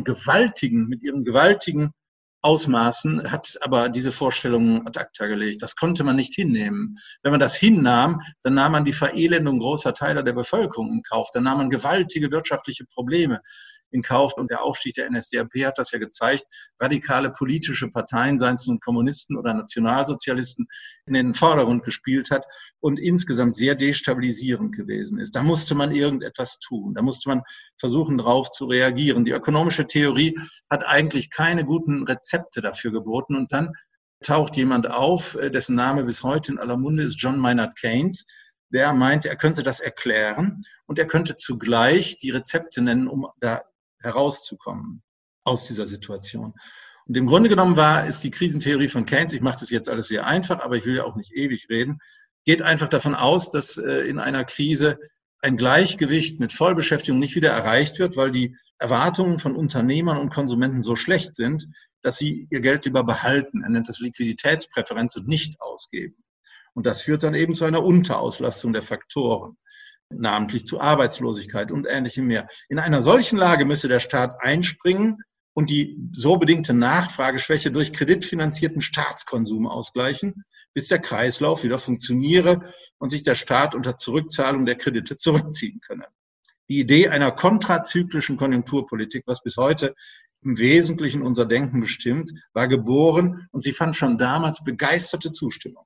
gewaltigen Ausmaßen hat aber diese Vorstellungen ad acta gelegt. Das konnte man nicht hinnehmen. Wenn man das hinnahm, dann nahm man die Verelendung großer Teile der Bevölkerung in Kauf. Dann nahm man gewaltige wirtschaftliche Probleme in Kauf. Und der Aufstieg der NSDAP hat das ja gezeigt. Radikale politische Parteien, seien es nun Kommunisten oder Nationalsozialisten, in den Vordergrund gespielt hat und insgesamt sehr destabilisierend gewesen ist. Da musste man irgendetwas tun. Da musste man versuchen, darauf zu reagieren. Die ökonomische Theorie hat eigentlich keine guten Rezepte dafür geboten. Und dann taucht jemand auf, dessen Name bis heute in aller Munde ist, John Maynard Keynes. Der meinte, er könnte das erklären und er könnte zugleich die Rezepte nennen, um da herauszukommen aus dieser Situation. Und im Grunde genommen ist die Krisentheorie von Keynes, ich mache das jetzt alles sehr einfach, aber ich will ja auch nicht ewig reden, geht einfach davon aus, dass in einer Krise ein Gleichgewicht mit Vollbeschäftigung nicht wieder erreicht wird, weil die Erwartungen von Unternehmern und Konsumenten so schlecht sind, dass sie ihr Geld lieber behalten. Er nennt das Liquiditätspräferenz und nicht ausgeben. Und das führt dann eben zu einer Unterauslastung der Faktoren, namentlich zu Arbeitslosigkeit und Ähnlichem mehr. In einer solchen Lage müsse der Staat einspringen und die so bedingte Nachfrageschwäche durch kreditfinanzierten Staatskonsum ausgleichen, bis der Kreislauf wieder funktioniere und sich der Staat unter Zurückzahlung der Kredite zurückziehen könne. Die Idee einer kontrazyklischen Konjunkturpolitik, was bis heute im Wesentlichen unser Denken bestimmt, war geboren und sie fand schon damals begeisterte Zustimmung.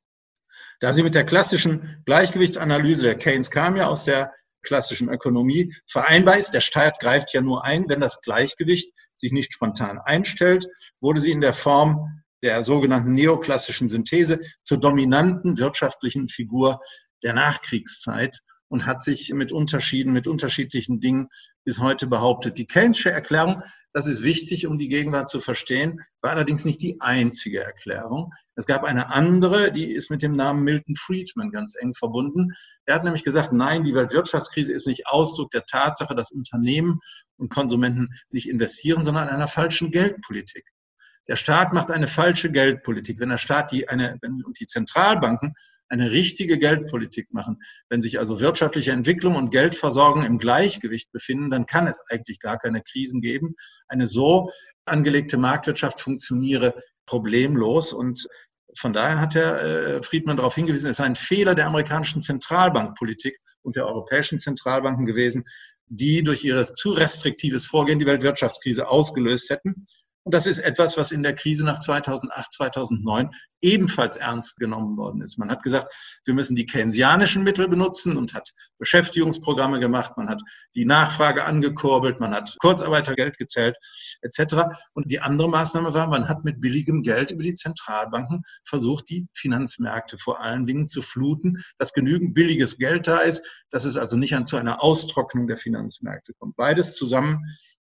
Da sie mit der klassischen Gleichgewichtsanalyse der Keynes kam ja aus der klassischen Ökonomie vereinbar ist, der Staat greift ja nur ein, wenn das Gleichgewicht sich nicht spontan einstellt, wurde sie in der Form der sogenannten neoklassischen Synthese zur dominanten wirtschaftlichen Figur der Nachkriegszeit und hat sich mit unterschiedlichen Dingen bis heute behauptet. Die Keynesche Erklärung, das ist wichtig, um die Gegenwart zu verstehen, war allerdings nicht die einzige Erklärung. Es gab eine andere, die ist mit dem Namen Milton Friedman ganz eng verbunden. Er hat nämlich gesagt, nein, die Weltwirtschaftskrise ist nicht Ausdruck der Tatsache, dass Unternehmen und Konsumenten nicht investieren, sondern einer falschen Geldpolitik. Der Staat macht eine falsche Geldpolitik. Wenn der Staat und die Zentralbanken eine richtige Geldpolitik machen, wenn sich also wirtschaftliche Entwicklung und Geldversorgung im Gleichgewicht befinden, dann kann es eigentlich gar keine Krisen geben. Eine so angelegte Marktwirtschaft funktioniere problemlos und von daher hat Herr Friedman darauf hingewiesen, es sei ein Fehler der amerikanischen Zentralbankpolitik und der europäischen Zentralbanken gewesen, die durch ihr zu restriktives Vorgehen die Weltwirtschaftskrise ausgelöst hätten. Und das ist etwas, was in der Krise nach 2008, 2009 ebenfalls ernst genommen worden ist. Man hat gesagt, wir müssen die keynesianischen Mittel benutzen und hat Beschäftigungsprogramme gemacht, man hat die Nachfrage angekurbelt, man hat Kurzarbeitergeld gezählt etc. Und die andere Maßnahme war, man hat mit billigem Geld über die Zentralbanken versucht, die Finanzmärkte vor allen Dingen zu fluten, dass genügend billiges Geld da ist, dass es also nicht zu einer Austrocknung der Finanzmärkte kommt. Beides zusammen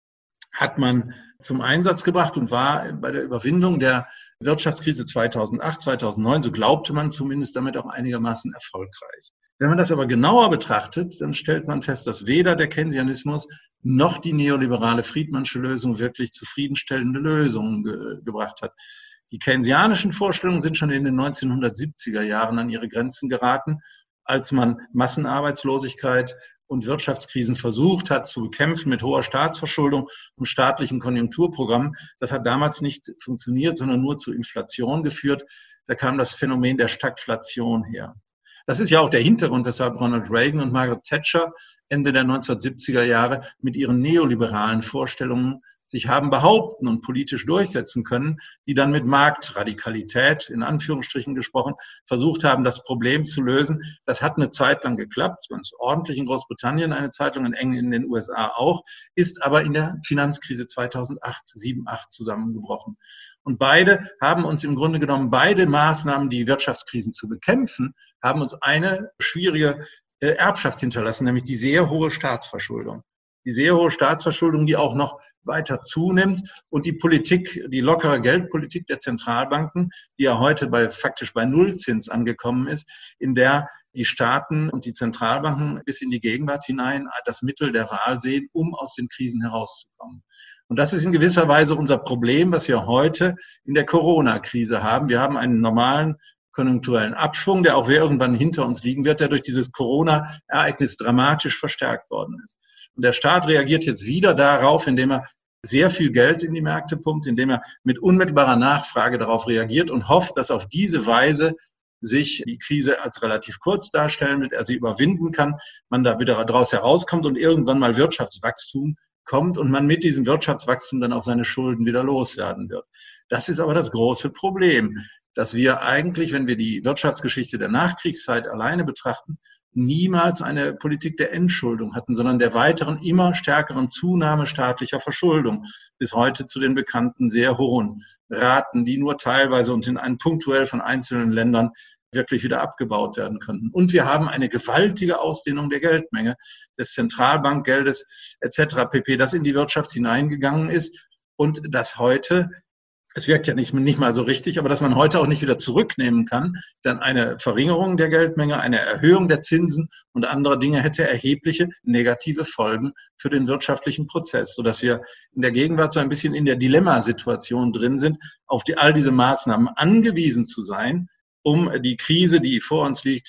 hat man zum Einsatz gebracht und war bei der Überwindung der Wirtschaftskrise 2008, 2009, so glaubte man zumindest, damit auch einigermaßen erfolgreich. Wenn man das aber genauer betrachtet, dann stellt man fest, dass weder der Keynesianismus noch die neoliberale Friedmansche Lösung wirklich zufriedenstellende Lösungen gebracht hat. Die keynesianischen Vorstellungen sind schon in den 1970er Jahren an ihre Grenzen geraten, als man Massenarbeitslosigkeit und Wirtschaftskrisen versucht hat zu bekämpfen mit hoher Staatsverschuldung und staatlichen Konjunkturprogrammen. Das hat damals nicht funktioniert, sondern nur zu Inflation geführt. Da kam das Phänomen der Stagflation her. Das ist ja auch der Hintergrund, weshalb Ronald Reagan und Margaret Thatcher Ende der 1970er Jahre mit ihren neoliberalen Vorstellungen sich haben behaupten und politisch durchsetzen können, die dann mit Marktradikalität, in Anführungsstrichen gesprochen, versucht haben, das Problem zu lösen. Das hat eine Zeit lang geklappt, ganz ordentlich in Großbritannien, eine Zeit lang in den USA auch, ist aber in der Finanzkrise 2008, 2008 zusammengebrochen. Und beide haben uns im Grunde genommen, beide Maßnahmen, die Wirtschaftskrisen zu bekämpfen, haben uns eine schwierige Erbschaft hinterlassen, nämlich die sehr hohe Staatsverschuldung. Die sehr hohe Staatsverschuldung, die auch noch weiter zunimmt und die Politik, die lockere Geldpolitik der Zentralbanken, die ja heute faktisch bei Nullzins angekommen ist, in der die Staaten und die Zentralbanken bis in die Gegenwart hinein das Mittel der Wahl sehen, um aus den Krisen herauszukommen. Und das ist in gewisser Weise unser Problem, was wir heute in der Corona-Krise haben. Wir haben einen normalen konjunkturellen Abschwung, der auch irgendwann hinter uns liegen wird, der durch dieses Corona-Ereignis dramatisch verstärkt worden ist. Und der Staat reagiert jetzt wieder darauf, indem er sehr viel Geld in die Märkte pumpt, indem er mit unmittelbarer Nachfrage darauf reagiert und hofft, dass auf diese Weise sich die Krise als relativ kurz darstellen wird, er sie überwinden kann, man da wieder daraus herauskommt und irgendwann mal Wirtschaftswachstum kommt und man mit diesem Wirtschaftswachstum dann auch seine Schulden wieder loswerden wird. Das ist aber das große Problem, dass wir eigentlich, wenn wir die Wirtschaftsgeschichte der Nachkriegszeit alleine betrachten, niemals eine Politik der Entschuldung hatten, sondern der weiteren, immer stärkeren Zunahme staatlicher Verschuldung bis heute zu den bekannten sehr hohen Raten, die nur teilweise und punktuell von einzelnen Ländern wirklich wieder abgebaut werden könnten. Und wir haben eine gewaltige Ausdehnung der Geldmenge, des Zentralbankgeldes etc. pp., das in die Wirtschaft hineingegangen ist und das heute, es wirkt ja nicht mal so richtig, aber dass man heute auch nicht wieder zurücknehmen kann, dann eine Verringerung der Geldmenge, eine Erhöhung der Zinsen und andere Dinge hätte erhebliche negative Folgen für den wirtschaftlichen Prozess, sodass wir in der Gegenwart so ein bisschen in der Dilemmasituation drin sind, auf all diese Maßnahmen angewiesen zu sein, um die Krise, die vor uns liegt,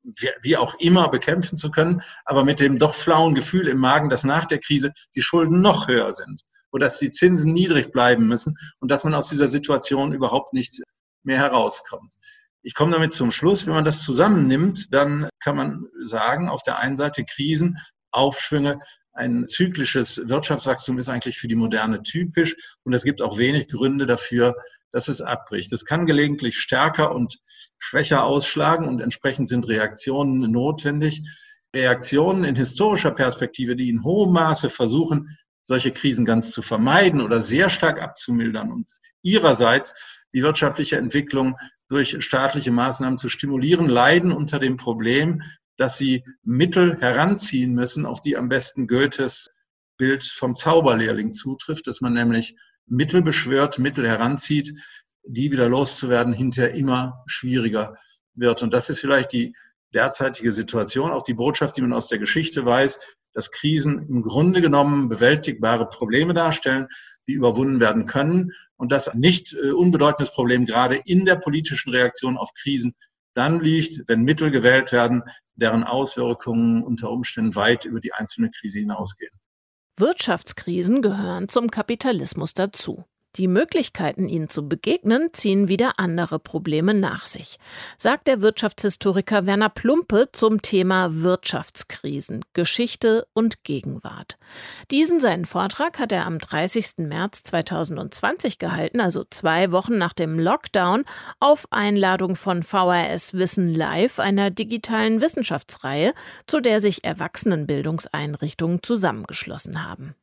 wie auch immer bekämpfen zu können, aber mit dem doch flauen Gefühl im Magen, dass nach der Krise die Schulden noch höher sind oder dass die Zinsen niedrig bleiben müssen und dass man aus dieser Situation überhaupt nicht mehr herauskommt. Ich komme damit zum Schluss, wenn man das zusammennimmt, dann kann man sagen, auf der einen Seite Krisen, Aufschwünge, ein zyklisches Wirtschaftswachstum ist eigentlich für die Moderne typisch und es gibt auch wenig Gründe dafür, dass es abbricht. Es kann gelegentlich stärker und schwächer ausschlagen und entsprechend sind Reaktionen notwendig. Reaktionen in historischer Perspektive, die in hohem Maße versuchen, solche Krisen ganz zu vermeiden oder sehr stark abzumildern und ihrerseits die wirtschaftliche Entwicklung durch staatliche Maßnahmen zu stimulieren, leiden unter dem Problem, dass sie Mittel heranziehen müssen, auf die am besten Goethes Bild vom Zauberlehrling zutrifft, dass man nämlich Mittel beschwört, Mittel heranzieht, die wieder loszuwerden hinterher immer schwieriger wird. Und das ist vielleicht die derzeitige Situation, auch die Botschaft, die man aus der Geschichte weiß, dass Krisen im Grunde genommen bewältigbare Probleme darstellen, die überwunden werden können. Und das nicht unbedeutendes Problem gerade in der politischen Reaktion auf Krisen dann liegt, wenn Mittel gewählt werden, deren Auswirkungen unter Umständen weit über die einzelne Krise hinausgehen. Wirtschaftskrisen gehören zum Kapitalismus dazu. Die Möglichkeiten, ihnen zu begegnen, ziehen wieder andere Probleme nach sich, sagt der Wirtschaftshistoriker Werner Plumpe zum Thema Wirtschaftskrisen, Geschichte und Gegenwart. Diesen seinen Vortrag hat er am 30. März 2020 gehalten, also 2 Wochen nach dem Lockdown, auf Einladung von VHS Wissen Live, einer digitalen Wissenschaftsreihe, zu der sich Erwachsenenbildungseinrichtungen zusammengeschlossen haben.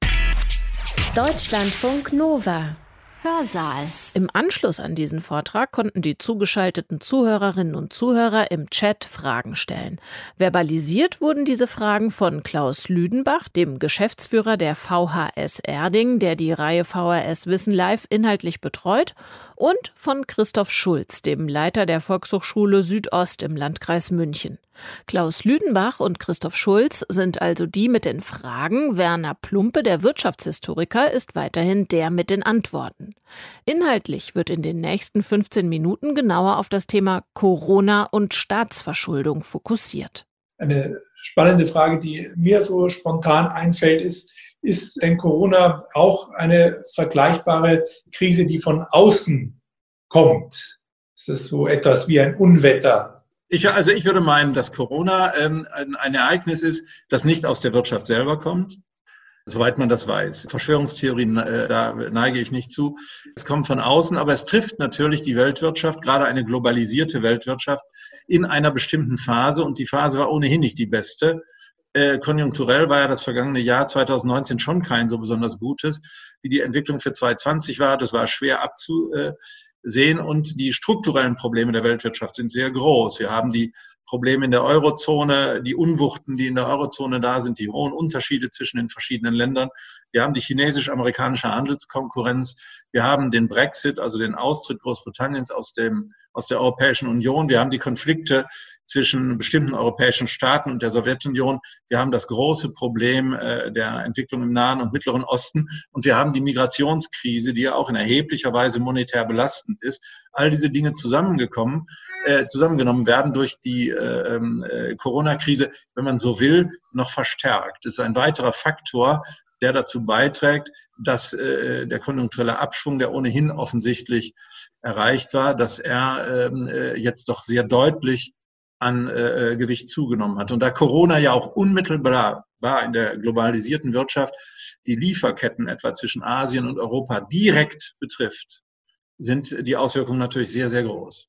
Deutschlandfunk Nova. Hörsaal. Im Anschluss an diesen Vortrag konnten die zugeschalteten Zuhörerinnen und Zuhörer im Chat Fragen stellen. Verbalisiert wurden diese Fragen von Klaus Lüdenbach, dem Geschäftsführer der VHS Erding, der die Reihe VHS Wissen Live inhaltlich betreut, und von Christoph Schulz, dem Leiter der Volkshochschule Südost im Landkreis München. Klaus Lüdenbach und Christoph Schulz sind also die mit den Fragen, Werner Plumpe, der Wirtschaftshistoriker, ist weiterhin der mit den Antworten. Inhaltlich wird in den nächsten 15 Minuten genauer auf das Thema Corona und Staatsverschuldung fokussiert. Eine spannende Frage, die mir so spontan einfällt, ist denn Corona auch eine vergleichbare Krise, die von außen kommt? Ist es so etwas wie ein Unwetter? Ich würde meinen, dass Corona ein Ereignis ist, das nicht aus der Wirtschaft selber kommt, soweit man das weiß. Verschwörungstheorien, da neige ich nicht zu. Es kommt von außen, aber es trifft natürlich die Weltwirtschaft, gerade eine globalisierte Weltwirtschaft, in einer bestimmten Phase. Und die Phase war ohnehin nicht die beste. Konjunkturell war ja das vergangene Jahr 2019 schon kein so besonders gutes, wie die Entwicklung für 2020 war. Das war schwer abzusehen und die strukturellen Probleme der Weltwirtschaft sind sehr groß. Wir haben die Probleme in der Eurozone, die Unwuchten, die in der Eurozone da sind, die hohen Unterschiede zwischen den verschiedenen Ländern. Wir haben die chinesisch-amerikanische Handelskonkurrenz. Wir haben den Brexit, also den Austritt Großbritanniens aus der Europäischen Union. Wir haben die Konflikte zwischen bestimmten europäischen Staaten und der Sowjetunion. Wir haben das große Problem der Entwicklung im Nahen und Mittleren Osten. Und wir haben die Migrationskrise, die ja auch in erheblicher Weise monetär belastend ist. All diese Dinge zusammengenommen werden durch die Corona-Krise, wenn man so will, noch verstärkt. Das ist ein weiterer Faktor, der dazu beiträgt, dass der konjunkturelle Abschwung, der ohnehin offensichtlich erreicht war, dass er jetzt doch sehr deutlich an Gewicht zugenommen hat. Und da Corona ja auch unmittelbar war in der globalisierten Wirtschaft, die Lieferketten etwa zwischen Asien und Europa direkt betrifft, sind die Auswirkungen natürlich sehr, sehr groß.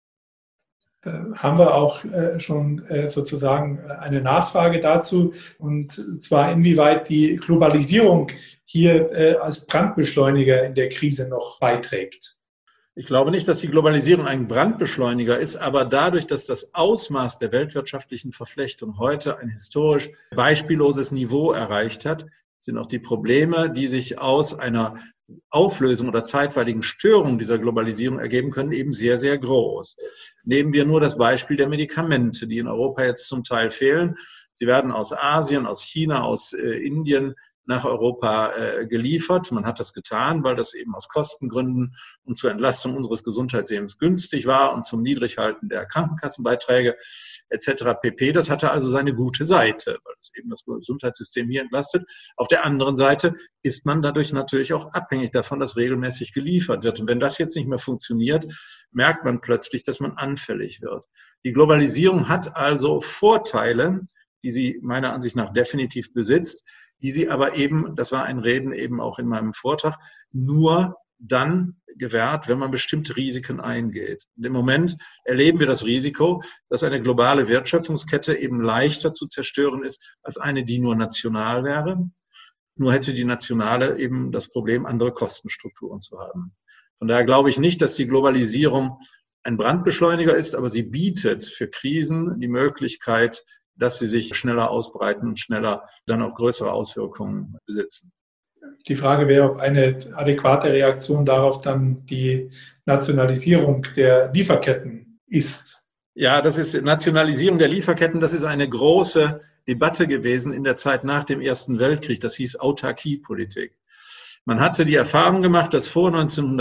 Da haben wir auch schon sozusagen eine Nachfrage dazu, und zwar inwieweit die Globalisierung hier als Brandbeschleuniger in der Krise noch beiträgt. Ich glaube nicht, dass die Globalisierung ein Brandbeschleuniger ist, aber dadurch, dass das Ausmaß der weltwirtschaftlichen Verflechtung heute ein historisch beispielloses Niveau erreicht hat, sind auch die Probleme, die sich aus einer Auflösung oder zeitweiligen Störung dieser Globalisierung ergeben können, eben sehr, sehr groß. Nehmen wir nur das Beispiel der Medikamente, die in Europa jetzt zum Teil fehlen. Sie werden aus Asien, aus China, aus Indien nach Europa geliefert. Man hat das getan, weil das eben aus Kostengründen und zur Entlastung unseres Gesundheitssystems günstig war und zum Niedrighalten der Krankenkassenbeiträge etc. pp. Das hatte also seine gute Seite, weil es eben das Gesundheitssystem hier entlastet. Auf der anderen Seite ist man dadurch natürlich auch abhängig davon, dass regelmäßig geliefert wird. Und wenn das jetzt nicht mehr funktioniert, merkt man plötzlich, dass man anfällig wird. Die Globalisierung hat also Vorteile, die sie meiner Ansicht nach definitiv besitzt, die sie aber eben, das war ein Reden eben auch in meinem Vortrag, nur dann gewährt, wenn man bestimmte Risiken eingeht. Und im Moment erleben wir das Risiko, dass eine globale Wertschöpfungskette eben leichter zu zerstören ist, als eine, die nur national wäre. Nur hätte die nationale eben das Problem, andere Kostenstrukturen zu haben. Von daher glaube ich nicht, dass die Globalisierung ein Brandbeschleuniger ist, aber sie bietet für Krisen die Möglichkeit, dass sie sich schneller ausbreiten und schneller dann auch größere Auswirkungen besitzen. Die Frage wäre, ob eine adäquate Reaktion darauf dann die Nationalisierung der Lieferketten ist. Ja, das ist Nationalisierung der Lieferketten. Das ist eine große Debatte gewesen in der Zeit nach dem Ersten Weltkrieg. Das hieß Autarkiepolitik. Man hatte die Erfahrung gemacht, dass vor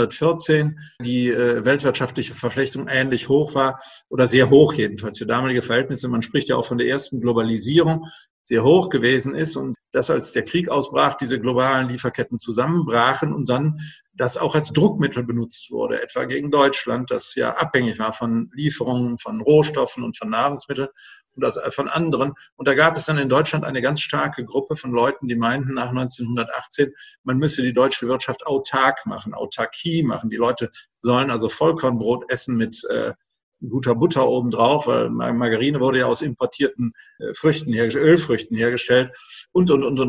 1914 die weltwirtschaftliche Verflechtung ähnlich hoch war oder sehr hoch jedenfalls für damalige Verhältnisse. Man spricht ja auch von der ersten Globalisierung, sehr hoch gewesen ist und dass als der Krieg ausbrach, diese globalen Lieferketten zusammenbrachen und dann das auch als Druckmittel benutzt wurde, etwa gegen Deutschland, das ja abhängig war von Lieferungen, von Rohstoffen und von Nahrungsmitteln und das von anderen. Und da gab es dann in Deutschland eine ganz starke Gruppe von Leuten, die meinten nach 1918, man müsse die deutsche Wirtschaft autark machen, Autarkie machen. Die Leute sollen also Vollkornbrot essen mit guter Butter obendrauf, weil Margarine wurde ja aus importierten Früchten Ölfrüchten hergestellt und.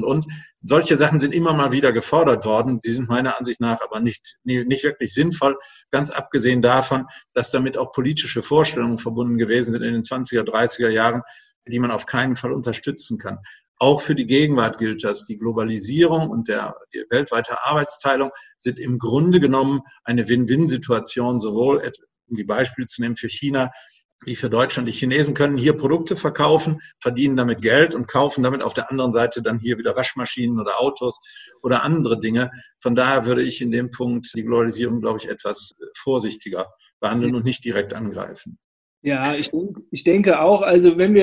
Solche Sachen sind immer mal wieder gefordert worden. Die sind meiner Ansicht nach aber nicht wirklich sinnvoll, ganz abgesehen davon, dass damit auch politische Vorstellungen verbunden gewesen sind in den 20er, 30er Jahren, die man auf keinen Fall unterstützen kann. Auch für die Gegenwart gilt das. Die Globalisierung und die weltweite Arbeitsteilung sind im Grunde genommen eine Win-Win-Situation, sowohl um die Beispiele zu nehmen für China, wie für Deutschland. Die Chinesen können hier Produkte verkaufen, verdienen damit Geld und kaufen damit auf der anderen Seite dann hier wieder Waschmaschinen oder Autos oder andere Dinge. Von daher würde ich in dem Punkt die Globalisierung, glaube ich, etwas vorsichtiger behandeln und nicht direkt angreifen. Ja, ich denke auch, also wenn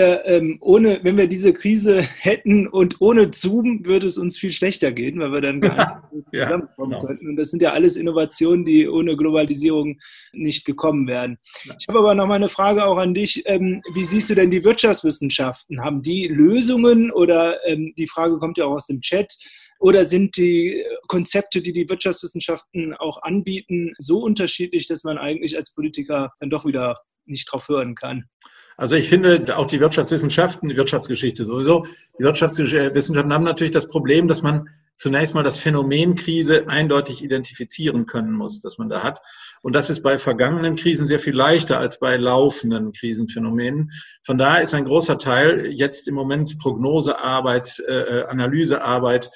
wir diese Krise hätten und ohne Zoom, würde es uns viel schlechter gehen, weil wir dann gar nicht zusammenkommen könnten. Und das sind ja alles Innovationen, die ohne Globalisierung nicht gekommen wären. Ich habe aber noch mal eine Frage auch an dich. Wie siehst du denn die Wirtschaftswissenschaften? Haben die Lösungen oder die Frage kommt ja auch aus dem Chat, oder sind die Konzepte, die die Wirtschaftswissenschaften auch anbieten, so unterschiedlich, dass man eigentlich als Politiker dann doch wieder nicht drauf hören kann? Also ich finde, auch die Wirtschaftswissenschaften, die Wirtschaftsgeschichte sowieso, die Wirtschaftswissenschaften haben natürlich das Problem, dass man zunächst mal das Phänomen Krise eindeutig identifizieren können muss, das man da hat. Und das ist bei vergangenen Krisen sehr viel leichter als bei laufenden Krisenphänomenen. Von daher ist ein großer Teil jetzt im Moment Prognosearbeit, Analysearbeit,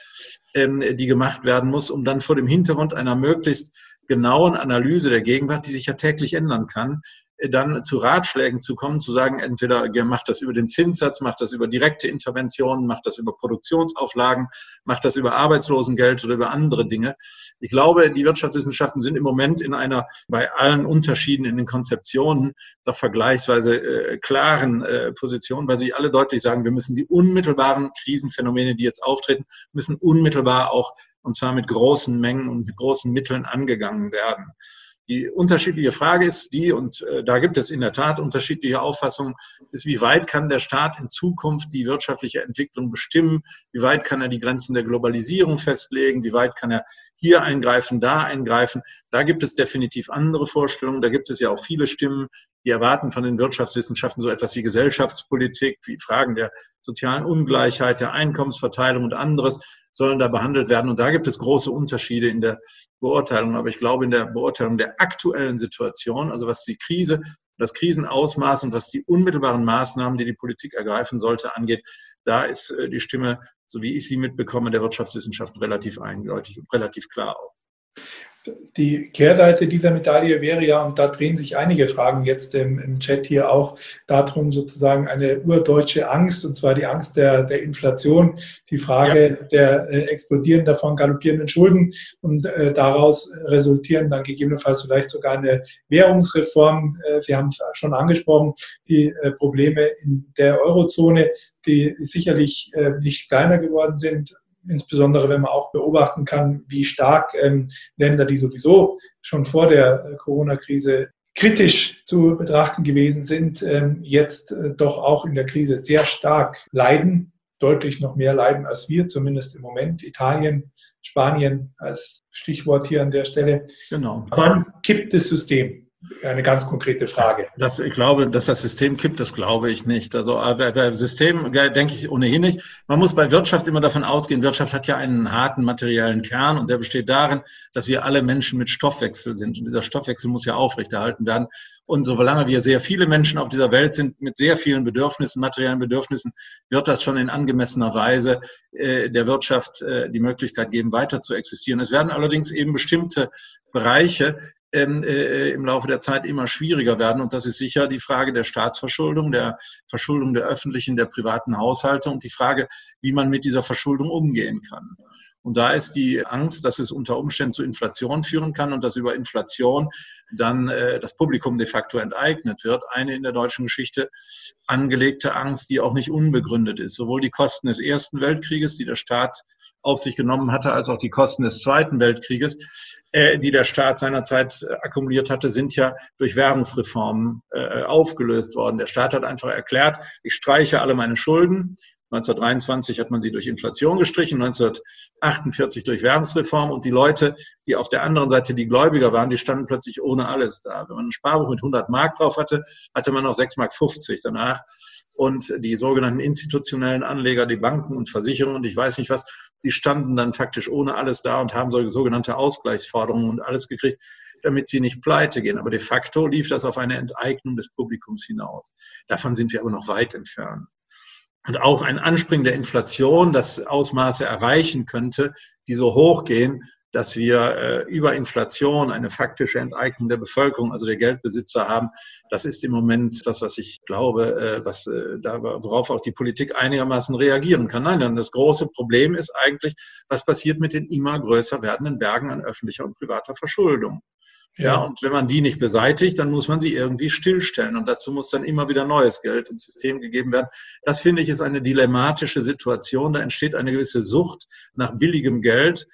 die gemacht werden muss, um dann vor dem Hintergrund einer möglichst genauen Analyse der Gegenwart, die sich ja täglich ändern kann, dann zu Ratschlägen zu kommen, zu sagen, entweder macht das über den Zinssatz, macht das über direkte Interventionen, macht das über Produktionsauflagen, macht das über Arbeitslosengeld oder über andere Dinge. Ich glaube, die Wirtschaftswissenschaften sind im Moment in einer, bei allen Unterschieden in den Konzeptionen, doch vergleichsweise klaren Position, weil sie alle deutlich sagen, wir müssen die unmittelbaren Krisenphänomene, die jetzt auftreten, müssen unmittelbar auch, und zwar mit großen Mengen und mit großen Mitteln angegangen werden. Die unterschiedliche Frage ist die, und da gibt es in der Tat unterschiedliche Auffassungen, ist, wie weit kann der Staat in Zukunft die wirtschaftliche Entwicklung bestimmen, wie weit kann er die Grenzen der Globalisierung festlegen, wie weit kann er hier eingreifen, da eingreifen. Da gibt es definitiv andere Vorstellungen, da gibt es ja auch viele Stimmen, die erwarten von den Wirtschaftswissenschaften so etwas wie Gesellschaftspolitik, wie Fragen der sozialen Ungleichheit, der Einkommensverteilung und anderes sollen da behandelt werden. Und da gibt es große Unterschiede in der Beurteilung. Aber ich glaube, in der Beurteilung der aktuellen Situation, also was die Krise, das Krisenausmaß und was die unmittelbaren Maßnahmen, die die Politik ergreifen sollte, angeht, da ist die Stimme, so wie ich sie mitbekomme, der Wirtschaftswissenschaften relativ eindeutig und relativ klar auch. Die Kehrseite dieser Medaille wäre ja, und da drehen sich einige Fragen jetzt im Chat hier auch darum, sozusagen eine urdeutsche Angst, und zwar die Angst der Inflation, die Frage der explodierenden, davon galoppierenden Schulden, und daraus resultieren dann gegebenenfalls vielleicht sogar eine Währungsreform. Sie haben es schon angesprochen, die Probleme in der Eurozone, die sicherlich nicht kleiner geworden sind. Insbesondere wenn man auch beobachten kann, wie stark Länder, die sowieso schon vor der Corona-Krise kritisch zu betrachten gewesen sind, jetzt doch auch in der Krise sehr stark leiden, deutlich noch mehr leiden als wir, zumindest im Moment. Italien, Spanien als Stichwort hier an der Stelle. Genau. Wann kippt das System? Eine ganz konkrete Frage. Ich glaube, dass das System kippt, das glaube ich nicht. Also bei System denke ich ohnehin nicht. Man muss bei Wirtschaft immer davon ausgehen, Wirtschaft hat ja einen harten materiellen Kern, und der besteht darin, dass wir alle Menschen mit Stoffwechsel sind. Und dieser Stoffwechsel muss ja aufrechterhalten werden. Und solange wir sehr viele Menschen auf dieser Welt sind mit sehr vielen Bedürfnissen, materiellen Bedürfnissen, wird das schon in angemessener Weise der Wirtschaft die Möglichkeit geben, weiter zu existieren. Es werden allerdings eben bestimmte Bereiche im Laufe der Zeit immer schwieriger werden. Und das ist sicher die Frage der Staatsverschuldung, der Verschuldung der öffentlichen, der privaten Haushalte und die Frage, wie man mit dieser Verschuldung umgehen kann. Und da ist die Angst, dass es unter Umständen zu Inflation führen kann und dass über Inflation dann das Publikum de facto enteignet wird, eine in der deutschen Geschichte angelegte Angst, die auch nicht unbegründet ist. Sowohl die Kosten des Ersten Weltkrieges, die der Staat auf sich genommen hatte, als auch die Kosten des Zweiten Weltkrieges, die der Staat seinerzeit akkumuliert hatte, sind ja durch Währungsreformen aufgelöst worden. Der Staat hat einfach erklärt, ich streiche alle meine Schulden. 1923 hat man sie durch Inflation gestrichen, 1948 durch Währungsreform, und die Leute, die auf der anderen Seite die Gläubiger waren, die standen plötzlich ohne alles da. Wenn man ein Sparbuch mit 100 Mark drauf hatte, hatte man noch 6,50 Mark danach. Und die sogenannten institutionellen Anleger, die Banken und Versicherungen und ich weiß nicht was, die standen dann faktisch ohne alles da und haben sogenannte Ausgleichsforderungen und alles gekriegt, damit sie nicht pleite gehen. Aber de facto lief das auf eine Enteignung des Publikums hinaus. Davon sind wir aber noch weit entfernt. Und auch ein Anspringen der Inflation, das Ausmaße erreichen könnte, die so hoch gehen, dass wir über Inflation eine faktische Enteignung der Bevölkerung, also der Geldbesitzer haben. Das ist im Moment das, was ich glaube, worauf auch die Politik einigermaßen reagieren kann. Nein, dann das große Problem ist eigentlich, was passiert mit den immer größer werdenden Bergen an öffentlicher und privater Verschuldung. Ja, und wenn man die nicht beseitigt, dann muss man sie irgendwie stillstellen. Und dazu muss dann immer wieder neues Geld ins System gegeben werden. Das, finde ich, ist eine dilemmatische Situation. Da entsteht eine gewisse Sucht nach billigem Geld,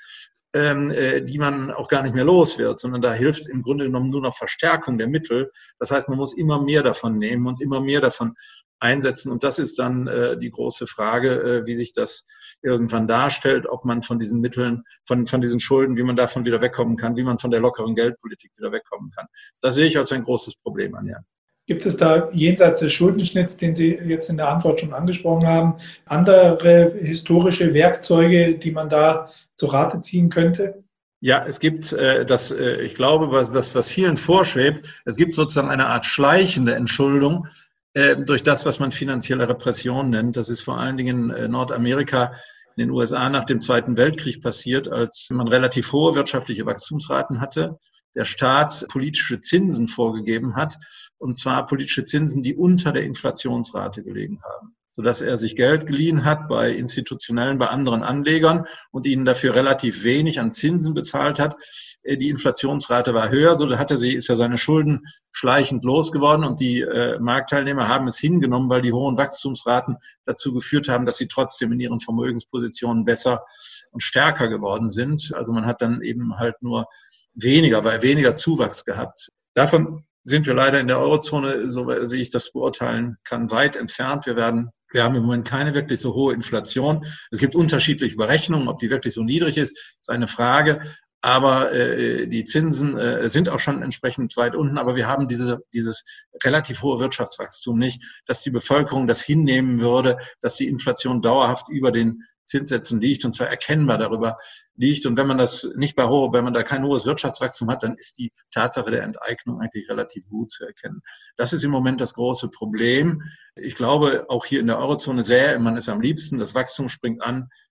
die man auch gar nicht mehr los wird, sondern da hilft im Grunde genommen nur noch Verstärkung der Mittel. Das heißt, man muss immer mehr davon nehmen und immer mehr davon einsetzen. Und das ist dann die große Frage, wie sich das irgendwann darstellt, ob man von diesen Mitteln, von diesen Schulden, wie man davon wieder wegkommen kann, wie man von der lockeren Geldpolitik wieder wegkommen kann. Das sehe ich als ein großes Problem an, ja. Gibt es da jenseits des Schuldenschnitts, den Sie jetzt in der Antwort schon angesprochen haben, andere historische Werkzeuge, die man da zu Rate ziehen könnte? Ja, es gibt ich glaube, was vielen vorschwebt, es gibt sozusagen eine Art schleichende Entschuldung durch das, was man finanzielle Repression nennt. Das ist vor allen Dingen in Nordamerika, in den USA nach dem Zweiten Weltkrieg passiert, als man relativ hohe wirtschaftliche Wachstumsraten hatte, der Staat politische Zinsen vorgegeben hat, und zwar politische Zinsen, die unter der Inflationsrate gelegen haben, sodass er sich Geld geliehen hat bei institutionellen, bei anderen Anlegern und ihnen dafür relativ wenig an Zinsen bezahlt hat. Die Inflationsrate war höher, so ist er seine Schulden schleichend losgeworden, und die Marktteilnehmer haben es hingenommen, weil die hohen Wachstumsraten dazu geführt haben, dass sie trotzdem in ihren Vermögenspositionen besser und stärker geworden sind. Also man hat dann eben halt nur weniger Zuwachs gehabt. Davon sind wir leider in der Eurozone, so wie ich das beurteilen kann, weit entfernt. Wir haben im Moment keine wirklich so hohe Inflation. Es gibt unterschiedliche Berechnungen, ob die wirklich so niedrig ist eine Frage. Aber die Zinsen sind auch schon entsprechend weit unten. Aber wir haben dieses relativ hohe Wirtschaftswachstum nicht, dass die Bevölkerung das hinnehmen würde, dass die Inflation dauerhaft über den Zinssätzen liegt, und zwar erkennbar darüber liegt. Und wenn man wenn man da kein hohes Wirtschaftswachstum hat, dann ist die Tatsache der Enteignung eigentlich relativ gut zu erkennen. Das ist im Moment das große Problem. Ich glaube, auch hier in der Eurozone sähe man es am liebsten, das Wachstum springt an,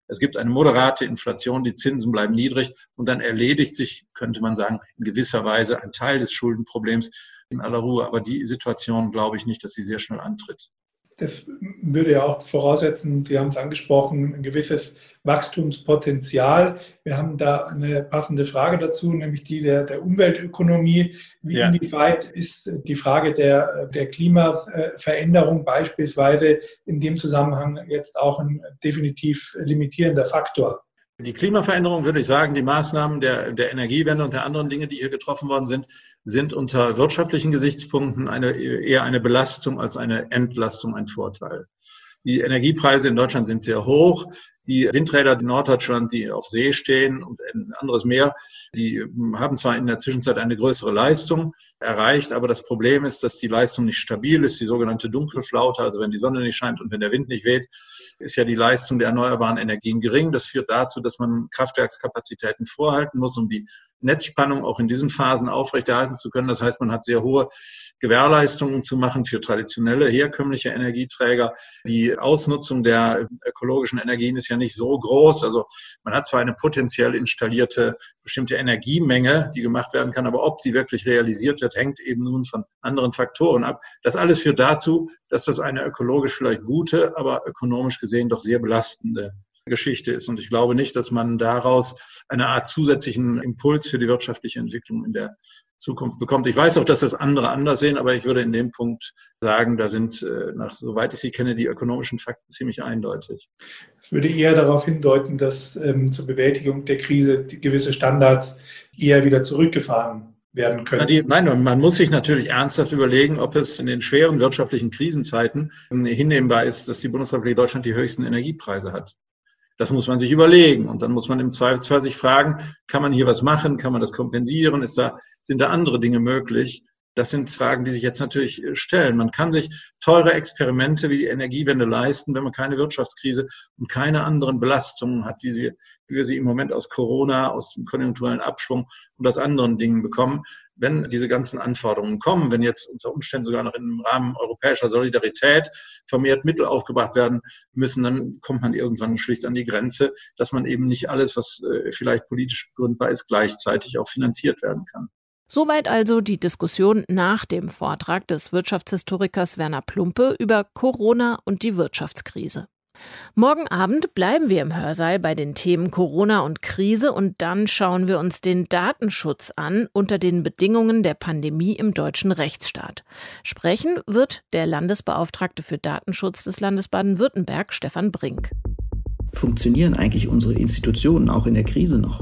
Es gibt eine moderate Inflation, die Zinsen bleiben niedrig und dann erledigt sich, könnte man sagen, in gewisser Weise ein Teil des Schuldenproblems in aller Ruhe. Aber die Situation glaube ich nicht, dass sie sehr schnell antritt. Das würde ja auch voraussetzen, Sie haben es angesprochen, ein gewisses Wachstumspotenzial. Wir haben da eine passende Frage dazu, nämlich die der Umweltökonomie. Inwieweit ist die Frage der Klimaveränderung beispielsweise in dem Zusammenhang jetzt auch ein definitiv limitierender Faktor? Die Klimaveränderung, würde ich sagen, die Maßnahmen der Energiewende und der anderen Dinge, die hier getroffen worden sind unter wirtschaftlichen Gesichtspunkten eher eine Belastung als eine Entlastung, ein Vorteil. Die Energiepreise in Deutschland sind sehr hoch. Die Windräder in Norddeutschland, die auf See stehen und ein anderes Meer, die haben zwar in der Zwischenzeit eine größere Leistung erreicht, aber das Problem ist, dass die Leistung nicht stabil ist, die sogenannte Dunkelflaute, also wenn die Sonne nicht scheint und wenn der Wind nicht weht, ist ja die Leistung der erneuerbaren Energien gering. Das führt dazu, dass man Kraftwerkskapazitäten vorhalten muss, um die Netzspannung auch in diesen Phasen aufrechterhalten zu können. Das heißt, man hat sehr hohe Gewährleistungen zu machen für traditionelle, herkömmliche Energieträger. Die Ausnutzung der ökologischen Energien ist ja nicht so groß. Also man hat zwar eine potenziell installierte bestimmte Energiemenge, die gemacht werden kann, aber ob die wirklich realisiert wird, hängt eben nun von anderen Faktoren ab. Das alles führt dazu, dass das eine ökologisch vielleicht gute, aber ökonomisch gesehen doch sehr belastende Geschichte ist. Und ich glaube nicht, dass man daraus eine Art zusätzlichen Impuls für die wirtschaftliche Entwicklung in der Zukunft bekommt. Ich weiß auch, dass das andere anders sehen, aber ich würde in dem Punkt sagen, da sind, soweit ich sie kenne, die ökonomischen Fakten ziemlich eindeutig. Es würde eher darauf hindeuten, dass zur Bewältigung der Krise gewisse Standards eher wieder zurückgefahren werden können. Nein, man muss sich natürlich ernsthaft überlegen, ob es in den schweren wirtschaftlichen Krisenzeiten hinnehmbar ist, dass die Bundesrepublik Deutschland die höchsten Energiepreise hat. Das muss man sich überlegen. Und dann muss man im Zweifelsfall sich fragen, kann man hier was machen? Kann man das kompensieren? Sind da andere Dinge möglich? Das sind Fragen, die sich jetzt natürlich stellen. Man kann sich teure Experimente wie die Energiewende leisten, wenn man keine Wirtschaftskrise und keine anderen Belastungen hat, wie wir sie im Moment aus Corona, aus dem konjunkturellen Abschwung und aus anderen Dingen bekommen. Wenn diese ganzen Anforderungen kommen, wenn jetzt unter Umständen sogar noch im Rahmen europäischer Solidarität vermehrt Mittel aufgebracht werden müssen, dann kommt man irgendwann schlicht an die Grenze, dass man eben nicht alles, was vielleicht politisch begründbar ist, gleichzeitig auch finanziert werden kann. Soweit also die Diskussion nach dem Vortrag des Wirtschaftshistorikers Werner Plumpe über Corona und die Wirtschaftskrise. Morgen Abend bleiben wir im Hörsaal bei den Themen Corona und Krise und dann schauen wir uns den Datenschutz an unter den Bedingungen der Pandemie im deutschen Rechtsstaat. Sprechen wird der Landesbeauftragte für Datenschutz des Landes Baden-Württemberg, Stefan Brink. Funktionieren eigentlich unsere Institutionen auch in der Krise noch?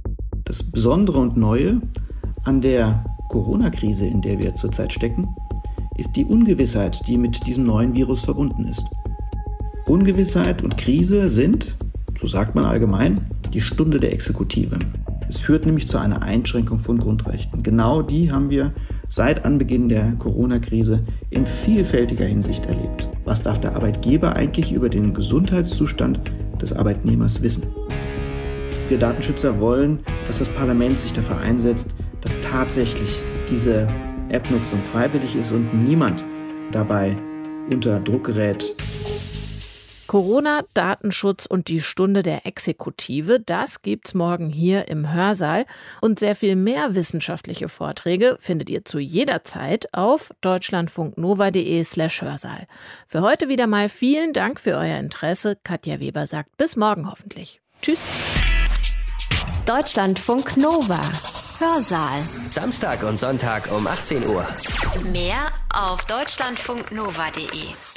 Das Besondere und Neue an der Corona-Krise, in der wir zurzeit stecken, ist die Ungewissheit, die mit diesem neuen Virus verbunden ist. Ungewissheit und Krise sind, so sagt man allgemein, die Stunde der Exekutive. Es führt nämlich zu einer Einschränkung von Grundrechten. Genau die haben wir seit Anbeginn der Corona-Krise in vielfältiger Hinsicht erlebt. Was darf der Arbeitgeber eigentlich über den Gesundheitszustand des Arbeitnehmers wissen? Wir Datenschützer wollen, dass das Parlament sich dafür einsetzt, dass tatsächlich diese App-Nutzung freiwillig ist und niemand dabei unter Druck gerät. Corona, Datenschutz und die Stunde der Exekutive, das gibt's morgen hier im Hörsaal. Und sehr viel mehr wissenschaftliche Vorträge findet ihr zu jeder Zeit auf deutschlandfunknova.de/Hörsaal. Für heute wieder mal vielen Dank für euer Interesse. Katja Weber sagt bis morgen hoffentlich. Tschüss. Deutschlandfunk Nova. Hörsaal. Samstag und Sonntag um 18 Uhr. Mehr auf deutschlandfunknova.de.